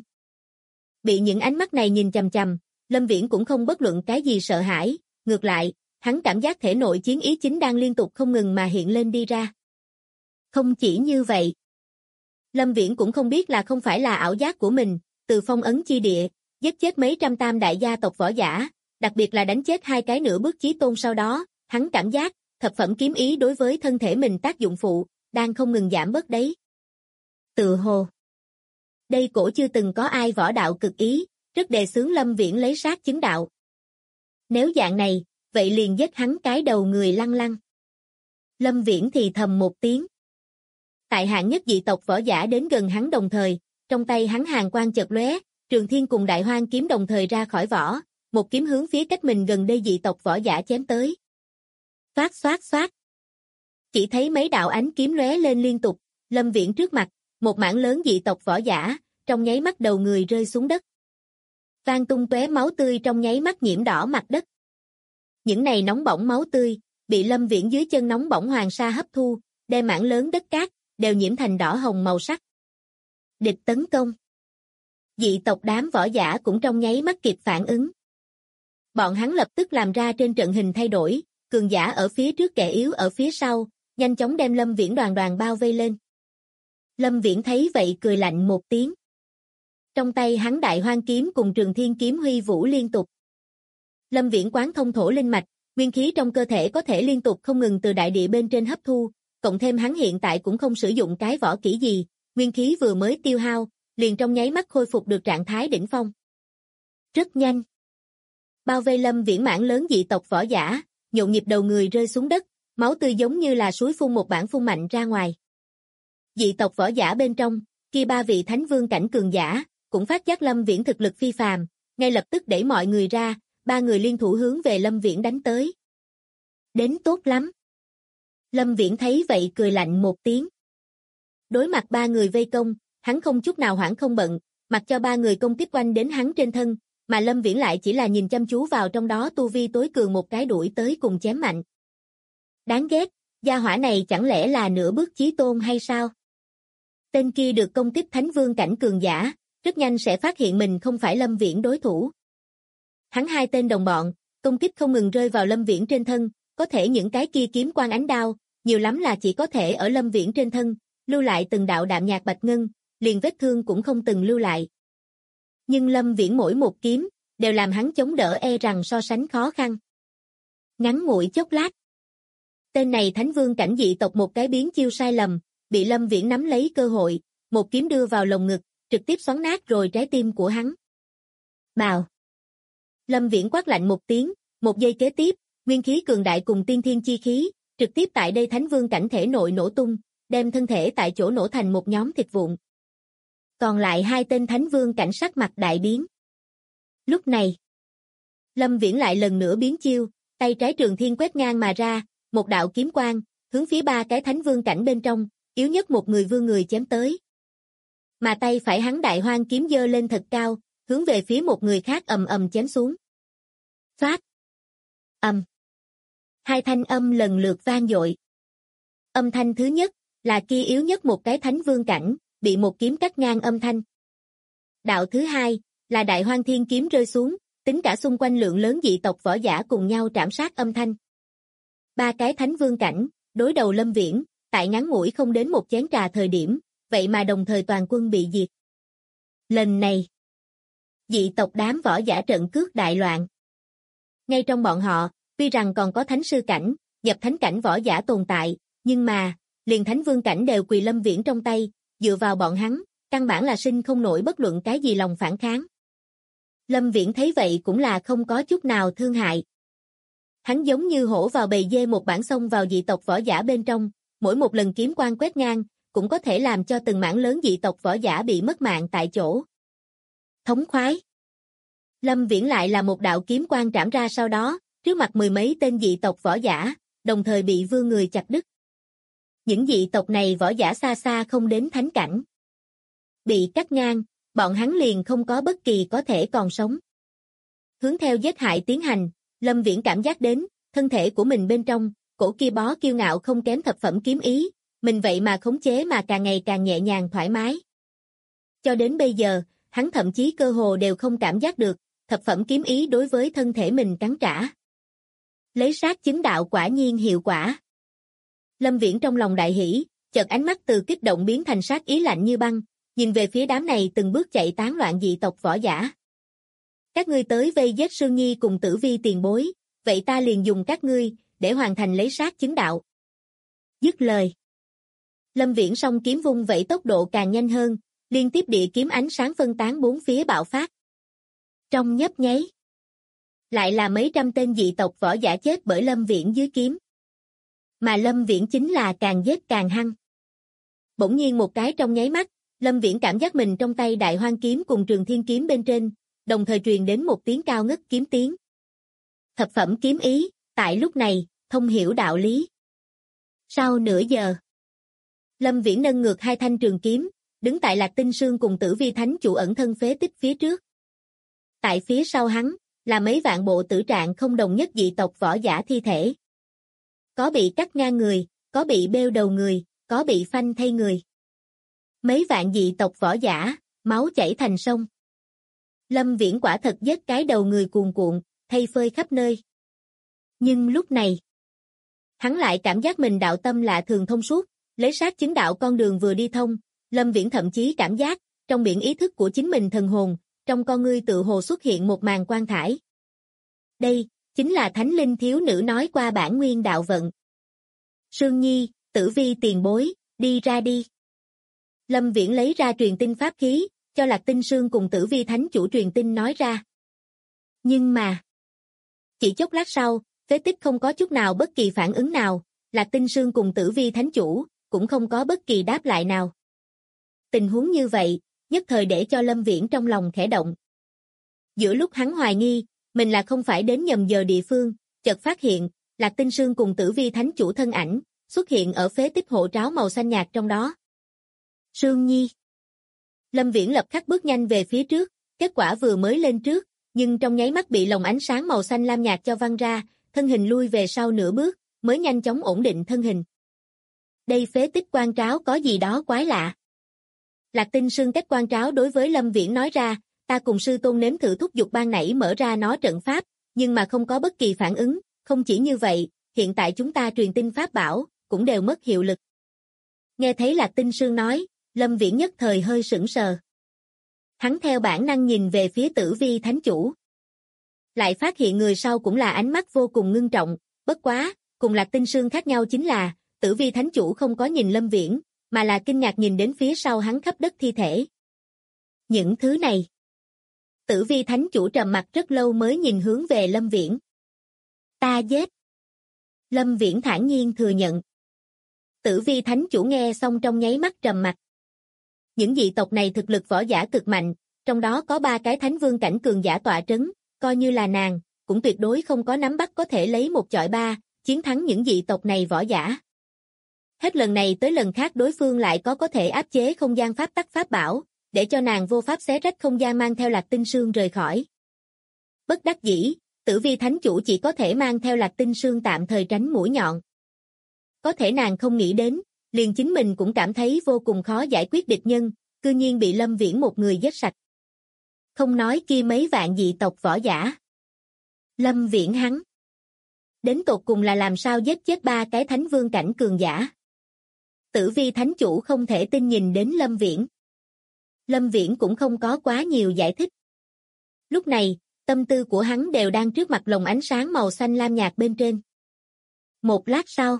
Bị những ánh mắt này nhìn chằm chằm, Lâm Viễn cũng không bất luận cái gì sợ hãi, ngược lại, hắn cảm giác thể nội chiến ý chính đang liên tục không ngừng mà hiện lên đi ra. Không chỉ như vậy, Lâm Viễn cũng không biết là không phải là ảo giác của mình, từ phong ấn chi địa, giết chết mấy trăm tam đại gia tộc võ giả, đặc biệt là đánh chết 2 cái nửa bước chí tôn sau đó, hắn cảm giác, thập phẩm kiếm ý đối với thân thể mình tác dụng phụ, đang không ngừng giảm bớt đấy. Tự hồ. Đây cổ chưa từng có ai võ đạo cực ý, rất đề xướng Lâm Viễn lấy sát chứng đạo. Nếu dạng này, vậy liền giết hắn cái đầu người lăng lăng. Lâm Viễn thì thầm một tiếng. Tại hạng nhất dị tộc võ giả đến gần hắn đồng thời, trong tay hắn hàn quang chợt lóe, Trường Thiên cùng Đại Hoang kiếm đồng thời ra khỏi vỏ, một kiếm hướng phía cách mình gần đây dị tộc võ giả chém tới. Xoát xoát xoát. Chỉ thấy mấy đạo ánh kiếm lóe lên liên tục, Lâm Viễn trước mặt, một mảng lớn dị tộc võ giả, trong nháy mắt đầu người rơi xuống đất. Vang tung tóe máu tươi trong nháy mắt nhiễm đỏ mặt đất. Những này nóng bỏng máu tươi, bị Lâm Viễn dưới chân nóng bỏng hoàng sa hấp thu, đem mảng lớn đất cát, đều nhiễm thành đỏ hồng màu sắc. Địch tấn công. Dị tộc đám võ giả cũng trong nháy mắt kịp phản ứng. Bọn hắn lập tức làm ra trên trận hình thay đổi, cường giả ở phía trước kẻ yếu ở phía sau, nhanh chóng đem Lâm Viễn đoàn đoàn bao vây lên. Lâm Viễn thấy vậy cười lạnh một tiếng. Trong tay hắn Đại Hoang kiếm cùng Trường Thiên kiếm huy vũ liên tục. Lâm Viễn quán thông thổ linh mạch, nguyên khí trong cơ thể có thể liên tục không ngừng từ đại địa bên trên hấp thu, cộng thêm hắn hiện tại cũng không sử dụng cái võ kỹ gì, nguyên khí vừa mới tiêu hao, liền trong nháy mắt khôi phục được trạng thái đỉnh phong. Rất nhanh. Bao vây Lâm Viễn mảng lớn dị tộc võ giả, nhộn nhịp đầu người rơi xuống đất, máu tươi giống như là suối phun một bản phun mạnh ra ngoài. Dị tộc võ giả bên trong, kia 3 vị thánh vương cảnh cường giả, cũng phát giác Lâm Viễn thực lực phi phàm, ngay lập tức đẩy mọi người ra, 3 người liên thủ hướng về Lâm Viễn đánh tới. Đến tốt lắm. Lâm Viễn thấy vậy cười lạnh một tiếng. Đối mặt 3 người vây công, hắn không chút nào hoảng không bận, mặc cho 3 người công kích quanh đến hắn trên thân, mà Lâm Viễn lại chỉ là nhìn chăm chú vào trong đó tu vi tối cường một cái đuổi tới cùng chém mạnh. Đáng ghét, gia hỏa này chẳng lẽ là nửa bước chí tôn hay sao? Tên kia được công kích thánh vương cảnh cường giả, rất nhanh sẽ phát hiện mình không phải Lâm Viễn đối thủ. Hắn 2 tên đồng bọn, công kích không ngừng rơi vào Lâm Viễn trên thân, có thể những cái kia kiếm quang ánh đao, nhiều lắm là chỉ có thể ở Lâm Viễn trên thân, lưu lại từng đạo đạm nhạt bạch ngân, liền vết thương cũng không từng lưu lại. Nhưng Lâm Viễn mỗi một kiếm, đều làm hắn chống đỡ e rằng so sánh khó khăn. Ngắn ngủi chốc lát. Tên này thánh vương cảnh dị tộc một cái biến chiêu sai lầm, bị Lâm Viễn nắm lấy cơ hội, một kiếm đưa vào lồng ngực, trực tiếp xoắn nát rồi trái tim của hắn. Bào. Lâm Viễn quát lạnh một tiếng, một giây kế tiếp, nguyên khí cường đại cùng tiên thiên chi khí, trực tiếp tại đây Thánh Vương cảnh thể nội nổ tung, đem thân thể tại chỗ nổ thành một nhóm thịt vụn. Còn lại hai tên Thánh Vương cảnh sắc mặt đại biến. Lúc này, Lâm Viễn lại lần nữa biến chiêu, tay trái Trường Thiên quét ngang mà ra, một đạo kiếm quang, hướng phía ba cái Thánh Vương cảnh bên trong, yếu nhất một người vương người chém tới. Mà tay phải hắn Đại Hoang kiếm giơ lên thật cao, hướng về phía một người khác ầm ầm chém xuống. Phát. Ầm. Hai thanh âm lần lượt vang dội. Âm thanh thứ nhất là kia yếu nhất một cái Thánh Vương cảnh, bị một kiếm cắt ngang âm thanh. Đạo thứ hai là Đại Hoang Thiên kiếm rơi xuống, tính cả xung quanh lượng lớn dị tộc võ giả cùng nhau trảm sát âm thanh. Ba cái Thánh Vương cảnh, đối đầu Lâm Viễn, tại ngắn ngủi không đến một chén trà thời điểm, vậy mà đồng thời toàn quân bị diệt. Lần này, dị tộc đám võ giả trận cước đại loạn. Ngay trong bọn họ, tuy rằng còn có thánh sư cảnh, nhập thánh cảnh võ giả tồn tại, nhưng mà, liền Thánh Vương cảnh đều quỳ Lâm Viễn trong tay, dựa vào bọn hắn, căn bản là sinh không nổi bất luận cái gì lòng phản kháng. Lâm Viễn thấy vậy cũng là không có chút nào thương hại. Hắn giống như hổ vào bầy dê một bản xông vào dị tộc võ giả bên trong, mỗi một lần kiếm quang quét ngang, cũng có thể làm cho từng mảng lớn dị tộc võ giả bị mất mạng tại chỗ. Thống khoái. Lâm Viễn lại là một đạo kiếm quang trảm ra sau đó, trước mặt mười mấy tên dị tộc võ giả, đồng thời bị vương người chặt đứt. Những dị tộc này võ giả xa xa không đến thánh cảnh. Bị cắt ngang, bọn hắn liền không có bất kỳ có thể còn sống. Hướng theo giết hại tiến hành, Lâm Viễn cảm giác đến, thân thể của mình bên trong, cổ kia bó kiêu ngạo không kém thập phẩm kiếm ý, mình vậy mà khống chế mà càng ngày càng nhẹ nhàng thoải mái. Cho đến bây giờ, hắn thậm chí cơ hồ đều không cảm giác được, thập phẩm kiếm ý đối với thân thể mình cắn trả. Lấy sát chứng đạo quả nhiên hiệu quả. Lâm Viễn trong lòng đại hỉ, chợt ánh mắt từ kích động biến thành sát ý lạnh như băng, nhìn về phía đám này từng bước chạy tán loạn dị tộc võ giả. Các ngươi tới vây giết Sương Nhi cùng Tử Vi tiền bối, vậy ta liền dùng các ngươi, để hoàn thành lấy sát chứng đạo. Dứt lời. Lâm Viễn song kiếm vung vẩy tốc độ càng nhanh hơn, liên tiếp địa kiếm ánh sáng phân tán bốn phía bạo phát. Trong nhấp nháy, lại là mấy trăm tên dị tộc võ giả chết bởi Lâm Viễn dưới kiếm. Mà Lâm Viễn chính là càng giết càng hăng. Bỗng nhiên một cái trong nháy mắt, Lâm Viễn cảm giác mình trong tay Đại Hoang kiếm cùng Trường Thiên kiếm bên trên, đồng thời truyền đến một tiếng cao ngất kiếm tiếng. Thập phẩm kiếm ý, tại lúc này, thông hiểu đạo lý. Sau nửa giờ, Lâm Viễn nâng ngược hai thanh trường kiếm, đứng tại Lạc Tinh Sương cùng Tử Vi Thánh chủ ẩn thân phế tích phía trước. Tại phía sau hắn, là mấy vạn bộ tử trạng không đồng nhất dị tộc võ giả thi thể. Có bị cắt ngang người, có bị bêu đầu người, có bị phanh thây người. Mấy vạn dị tộc võ giả, máu chảy thành sông. Lâm Viễn quả thật giết cái đầu người cuồn cuộn, thây phơi khắp nơi. Nhưng lúc này, hắn lại cảm giác mình đạo tâm lạ thường thông suốt, lấy sát chứng đạo con đường vừa đi thông, Lâm Viễn thậm chí cảm giác, trong biển ý thức của chính mình thần hồn, trong con ngươi tự hồ xuất hiện một màn quang thải. Đây, chính là Thánh Linh thiếu nữ nói qua bản nguyên đạo vận. Sương Nhi, Tử Vi tiền bối, đi ra đi. Lâm Viễn lấy ra truyền tin pháp khí, cho Lạc Tinh Sương cùng Tử Vi Thánh chủ truyền tin nói ra. Nhưng mà, chỉ chốc lát sau, phế tích không có chút nào bất kỳ phản ứng nào, Lạc Tinh Sương cùng Tử Vi Thánh chủ, cũng không có bất kỳ đáp lại nào. Tình huống như vậy, nhất thời để cho Lâm Viễn trong lòng khẽ động. Giữa lúc hắn hoài nghi, mình là không phải đến nhầm giờ địa phương, chợt phát hiện, Lạc Tinh Sương cùng Tử Vi Thánh chủ thân ảnh, xuất hiện ở phế tích hộ tráo màu xanh nhạt trong đó. Sương Nhi. Lâm Viễn lập khắc bước nhanh về phía trước, kết quả vừa mới lên trước, nhưng trong nháy mắt bị lồng ánh sáng màu xanh lam nhạt cho văng ra, thân hình lui về sau nửa bước, mới nhanh chóng ổn định thân hình. Đây phế tích quan tráo có gì đó quái lạ. Lạc Tinh Sương cách quan tráo đối với Lâm Viễn nói ra, ta cùng sư tôn nếm thử thúc giục ban nãy mở ra nó trận pháp, nhưng mà không có bất kỳ phản ứng, không chỉ như vậy, hiện tại chúng ta truyền tin pháp bảo, cũng đều mất hiệu lực. Nghe thấy Lạc Tinh Sương nói, Lâm Viễn nhất thời hơi sững sờ. Hắn theo bản năng nhìn về phía Tử Vi Thánh chủ. Lại phát hiện người sau cũng là ánh mắt vô cùng ngưng trọng, bất quá, cùng Lạc Tinh Sương khác nhau chính là, Tử Vi Thánh chủ không có nhìn Lâm Viễn, mà là kinh ngạc nhìn đến phía sau hắn khắp đất thi thể. Những thứ này. Tử Vi Thánh chủ trầm mặt rất lâu mới nhìn hướng về Lâm Viễn. Ta giết. Lâm Viễn thản nhiên thừa nhận. Tử Vi Thánh Chủ nghe xong trong nháy mắt trầm mặt. Những dị tộc này thực lực võ giả cực mạnh, trong đó có 3 cái thánh vương cảnh cường giả tọa trấn, coi như là nàng, cũng tuyệt đối không có nắm bắt có thể lấy 1 chọi 3, chiến thắng những dị tộc này võ giả. Hết lần này tới lần khác đối phương lại có thể áp chế không gian pháp tắc pháp bảo, để cho nàng vô pháp xé rách không gian mang theo Lạc Tinh Sương rời khỏi. Bất đắc dĩ, Tử Vi Thánh Chủ chỉ có thể mang theo Lạc Tinh Sương tạm thời tránh mũi nhọn. Có thể nàng không nghĩ đến, liền chính mình cũng cảm thấy vô cùng khó giải quyết địch nhân, cư nhiên bị Lâm Viễn một người giết sạch. Không nói kia mấy vạn dị tộc võ giả. Lâm Viễn hắn đến tột cùng là làm sao giết chết 3 cái thánh vương cảnh cường giả. Tử Vi Thánh Chủ không thể tin nhìn đến Lâm Viễn. Lâm Viễn cũng không có quá nhiều giải thích. Lúc này, tâm tư của hắn đều đang trước mặt lồng ánh sáng màu xanh lam nhạt bên trên. Một lát sau,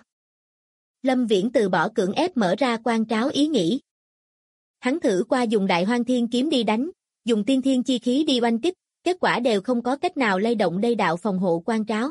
Lâm Viễn từ bỏ cưỡng ép mở ra quan tráo ý nghĩ. Hắn thử qua dùng Đại Hoang Thiên Kiếm đi đánh, dùng Tiên Thiên Chi Khí đi oanh kích, kết quả đều không có cách nào lay động đây đạo phòng hộ quan tráo.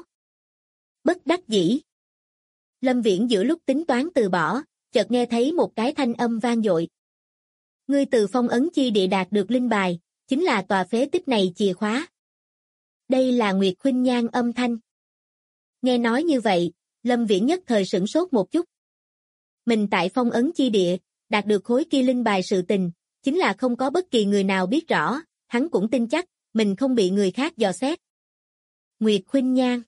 Bất đắc dĩ. Lâm Viễn giữa lúc tính toán từ bỏ, chợt nghe thấy một cái thanh âm vang dội. Ngươi từ phong ấn chi địa đạt được linh bài, chính là tòa phế tích này chìa khóa. Đây là Nguyệt Khuynh Nhan âm thanh. Nghe nói như vậy, Lâm Viễn nhất thời sửng sốt một chút. Mình tại phong ấn chi địa, đạt được khối kia linh bài sự tình, chính là không có bất kỳ người nào biết rõ, hắn cũng tin chắc, mình không bị người khác dò xét. Nguyệt Khuynh Nhan.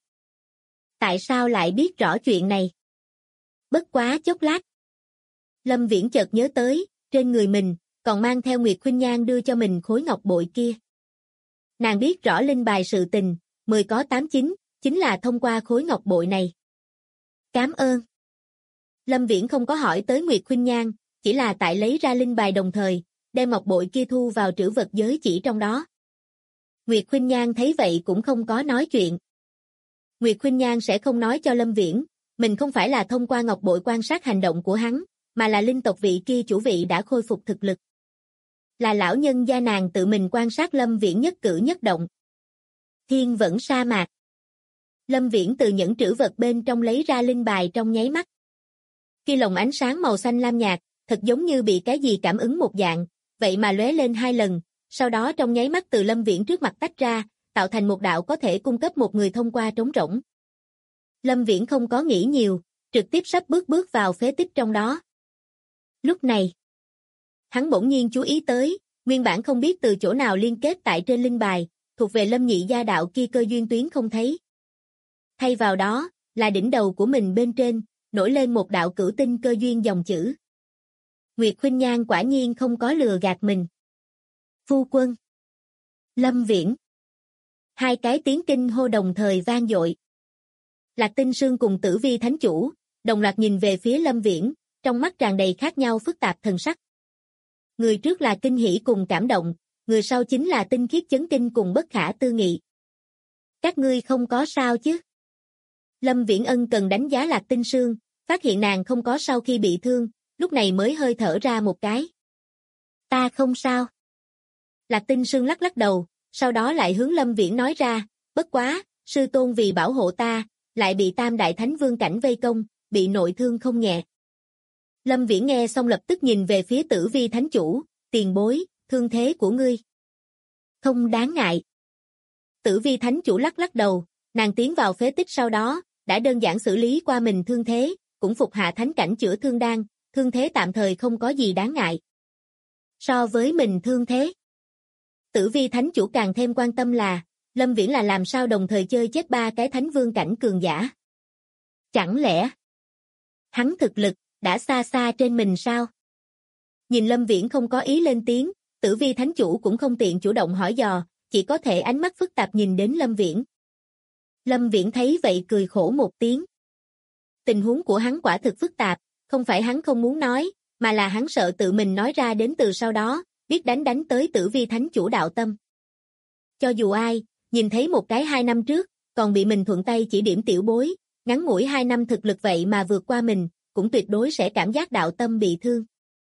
Tại sao lại biết rõ chuyện này? Bất quá chốc lát. Lâm Viễn chợt nhớ tới, trên người mình, còn mang theo Nguyệt Khuynh Nhan đưa cho mình khối ngọc bội kia. Nàng biết rõ linh bài sự tình, 10 có 8 9, chính là thông qua khối ngọc bội này. Cảm ơn. Lâm Viễn không có hỏi tới Nguyệt Khuynh Nhan, chỉ là tại lấy ra linh bài đồng thời, đem ngọc bội kia thu vào trữ vật giới chỉ trong đó. Nguyệt Khuynh Nhan thấy vậy cũng không có nói chuyện. Nguyệt Khuynh Nhan sẽ không nói cho Lâm Viễn, mình không phải là thông qua ngọc bội quan sát hành động của hắn, mà là linh tộc vị kia chủ vị đã khôi phục thực lực. Là lão nhân gia nàng tự mình quan sát Lâm Viễn nhất cử nhất động. Thiên Vẫn sa mạc. Lâm Viễn từ những trữ vật bên trong lấy ra linh bài trong nháy mắt. Khi lồng ánh sáng màu xanh lam nhạt, thật giống như bị cái gì cảm ứng một dạng, vậy mà lóe lên 2 lần, sau đó trong nháy mắt từ Lâm Viễn trước mặt tách ra, tạo thành một đạo có thể cung cấp một người thông qua trống rỗng. Lâm Viễn không có nghĩ nhiều, trực tiếp sắp bước vào phế tích trong đó. Lúc này, hắn bỗng nhiên chú ý tới, nguyên bản không biết từ chỗ nào liên kết tại trên linh bài, thuộc về Lâm Nhị gia đạo kia cơ duyên tuyến không thấy. Thay vào đó, là đỉnh đầu của mình bên trên, nổi lên một đạo cửu tinh cơ duyên dòng chữ. Nguyệt Khuynh Nhan quả nhiên không có lừa gạt mình. Phu quân. Lâm Viễn. 2 cái tiếng kinh hô đồng thời vang dội. Lạc Tinh Sương cùng Tử Vi Thánh Chủ, đồng loạt nhìn về phía Lâm Viễn, trong mắt tràn đầy khác nhau phức tạp thần sắc. Người trước là kinh hỉ cùng cảm động, người sau chính là tinh khiết chấn kinh cùng bất khả tư nghị. Các ngươi không có sao chứ? Lâm Viễn ân cần đánh giá Lạc Tinh Sương, phát hiện nàng không có sau khi bị thương, lúc này mới hơi thở ra một cái. Ta không sao. Lạc Tinh Sương lắc lắc đầu, sau đó lại hướng Lâm Viễn nói ra, bất quá, sư tôn vì bảo hộ ta, lại bị Tam Đại Thánh Vương cảnh vây công, bị nội thương không nhẹ. Lâm Viễn nghe xong lập tức nhìn về phía Tử Vi Thánh Chủ, tiền bối, thương thế của ngươi. Không đáng ngại. Tử Vi Thánh Chủ lắc lắc đầu, nàng tiến vào phế tích sau đó, đã đơn giản xử lý qua mình thương thế, cũng phục hạ thánh cảnh chữa thương đan, thương thế tạm thời không có gì đáng ngại. So với mình thương thế, Tử Vi Thánh Chủ càng thêm quan tâm là, Lâm Viễn là làm sao đồng thời chơi chết 3 cái thánh vương cảnh cường giả. Chẳng lẽ hắn thực lực đã xa xa trên mình sao? Nhìn Lâm Viễn không có ý lên tiếng, Tử Vi Thánh Chủ cũng không tiện chủ động hỏi dò, chỉ có thể ánh mắt phức tạp nhìn đến Lâm Viễn. Lâm Viễn thấy vậy cười khổ một tiếng. Tình huống của hắn quả thực phức tạp, không phải hắn không muốn nói, mà là hắn sợ tự mình nói ra đến từ sau đó, biết đánh tới Tử Vi Thánh Chủ đạo tâm. Cho dù ai, nhìn thấy một cái 2 năm trước, còn bị mình thuận tay chỉ điểm tiểu bối, ngắn ngủi 2 năm thực lực vậy mà vượt qua mình, cũng tuyệt đối sẽ cảm giác đạo tâm bị thương.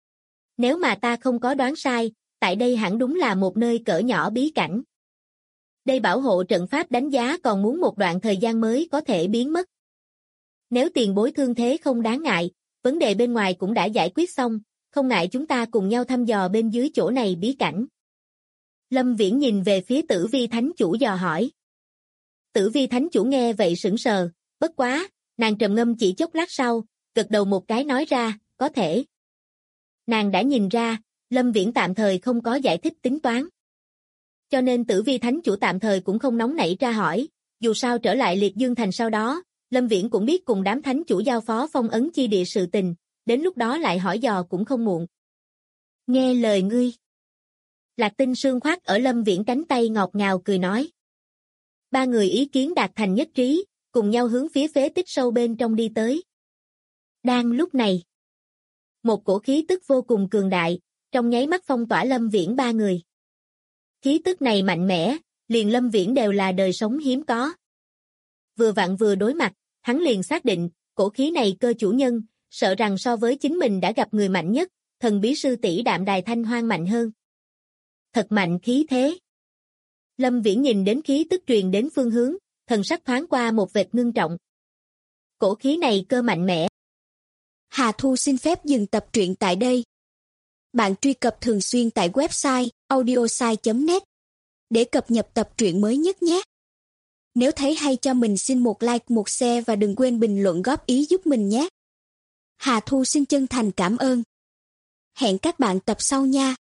Nếu mà ta không có đoán sai, tại đây hẳn đúng là một nơi cỡ nhỏ bí cảnh. Đây bảo hộ trận pháp đánh giá còn muốn một đoạn thời gian mới có thể biến mất. Nếu tiền bối thương thế không đáng ngại, vấn đề bên ngoài cũng đã giải quyết xong, không ngại chúng ta cùng nhau thăm dò bên dưới chỗ này bí cảnh. Lâm Viễn nhìn về phía Tử Vi Thánh Chủ dò hỏi. Tử Vi Thánh Chủ nghe vậy sững sờ, bất quá, nàng trầm ngâm chỉ chốc lát sau, gật đầu một cái nói ra, có thể. Nàng đã nhìn ra, Lâm Viễn tạm thời không có giải thích tính toán. Cho nên Tử Vi Thánh Chủ tạm thời cũng không nóng nảy ra hỏi, dù sao trở lại Liệt Dương Thành sau đó, Lâm Viễn cũng biết cùng đám thánh chủ giao phó phong ấn chi địa sự tình, đến lúc đó lại hỏi dò cũng không muộn. Nghe lời ngươi. Lạc Tinh Sương khoác ở Lâm Viễn cánh tay ngọt ngào cười nói. Ba người ý kiến đạt thành nhất trí, cùng nhau hướng phía phế tích sâu bên trong đi tới. Đang lúc này, một cổ khí tức vô cùng cường đại, trong nháy mắt phong tỏa Lâm Viễn ba người. Khí tức này mạnh mẽ, liền Lâm Viễn đều là đời sống hiếm có. Vừa vặn vừa đối mặt, hắn liền xác định, cổ khí này cơ chủ nhân, sợ rằng so với chính mình đã gặp người mạnh nhất, thần bí sư tỷ Đạm Đài Thanh Hoang mạnh hơn. Thật mạnh khí thế. Lâm Viễn nhìn đến khí tức truyền đến phương hướng, thần sắc thoáng qua một vệt ngưng trọng. Cổ khí này cơ mạnh mẽ. Hà Thu xin phép dừng tập truyện tại đây. Bạn truy cập thường xuyên tại website audiosai.net để cập nhật tập truyện mới nhất nhé. Nếu thấy hay cho mình xin một like, một share và đừng quên bình luận góp ý giúp mình nhé. Hà Thu xin chân thành cảm ơn. Hẹn các bạn tập sau nha.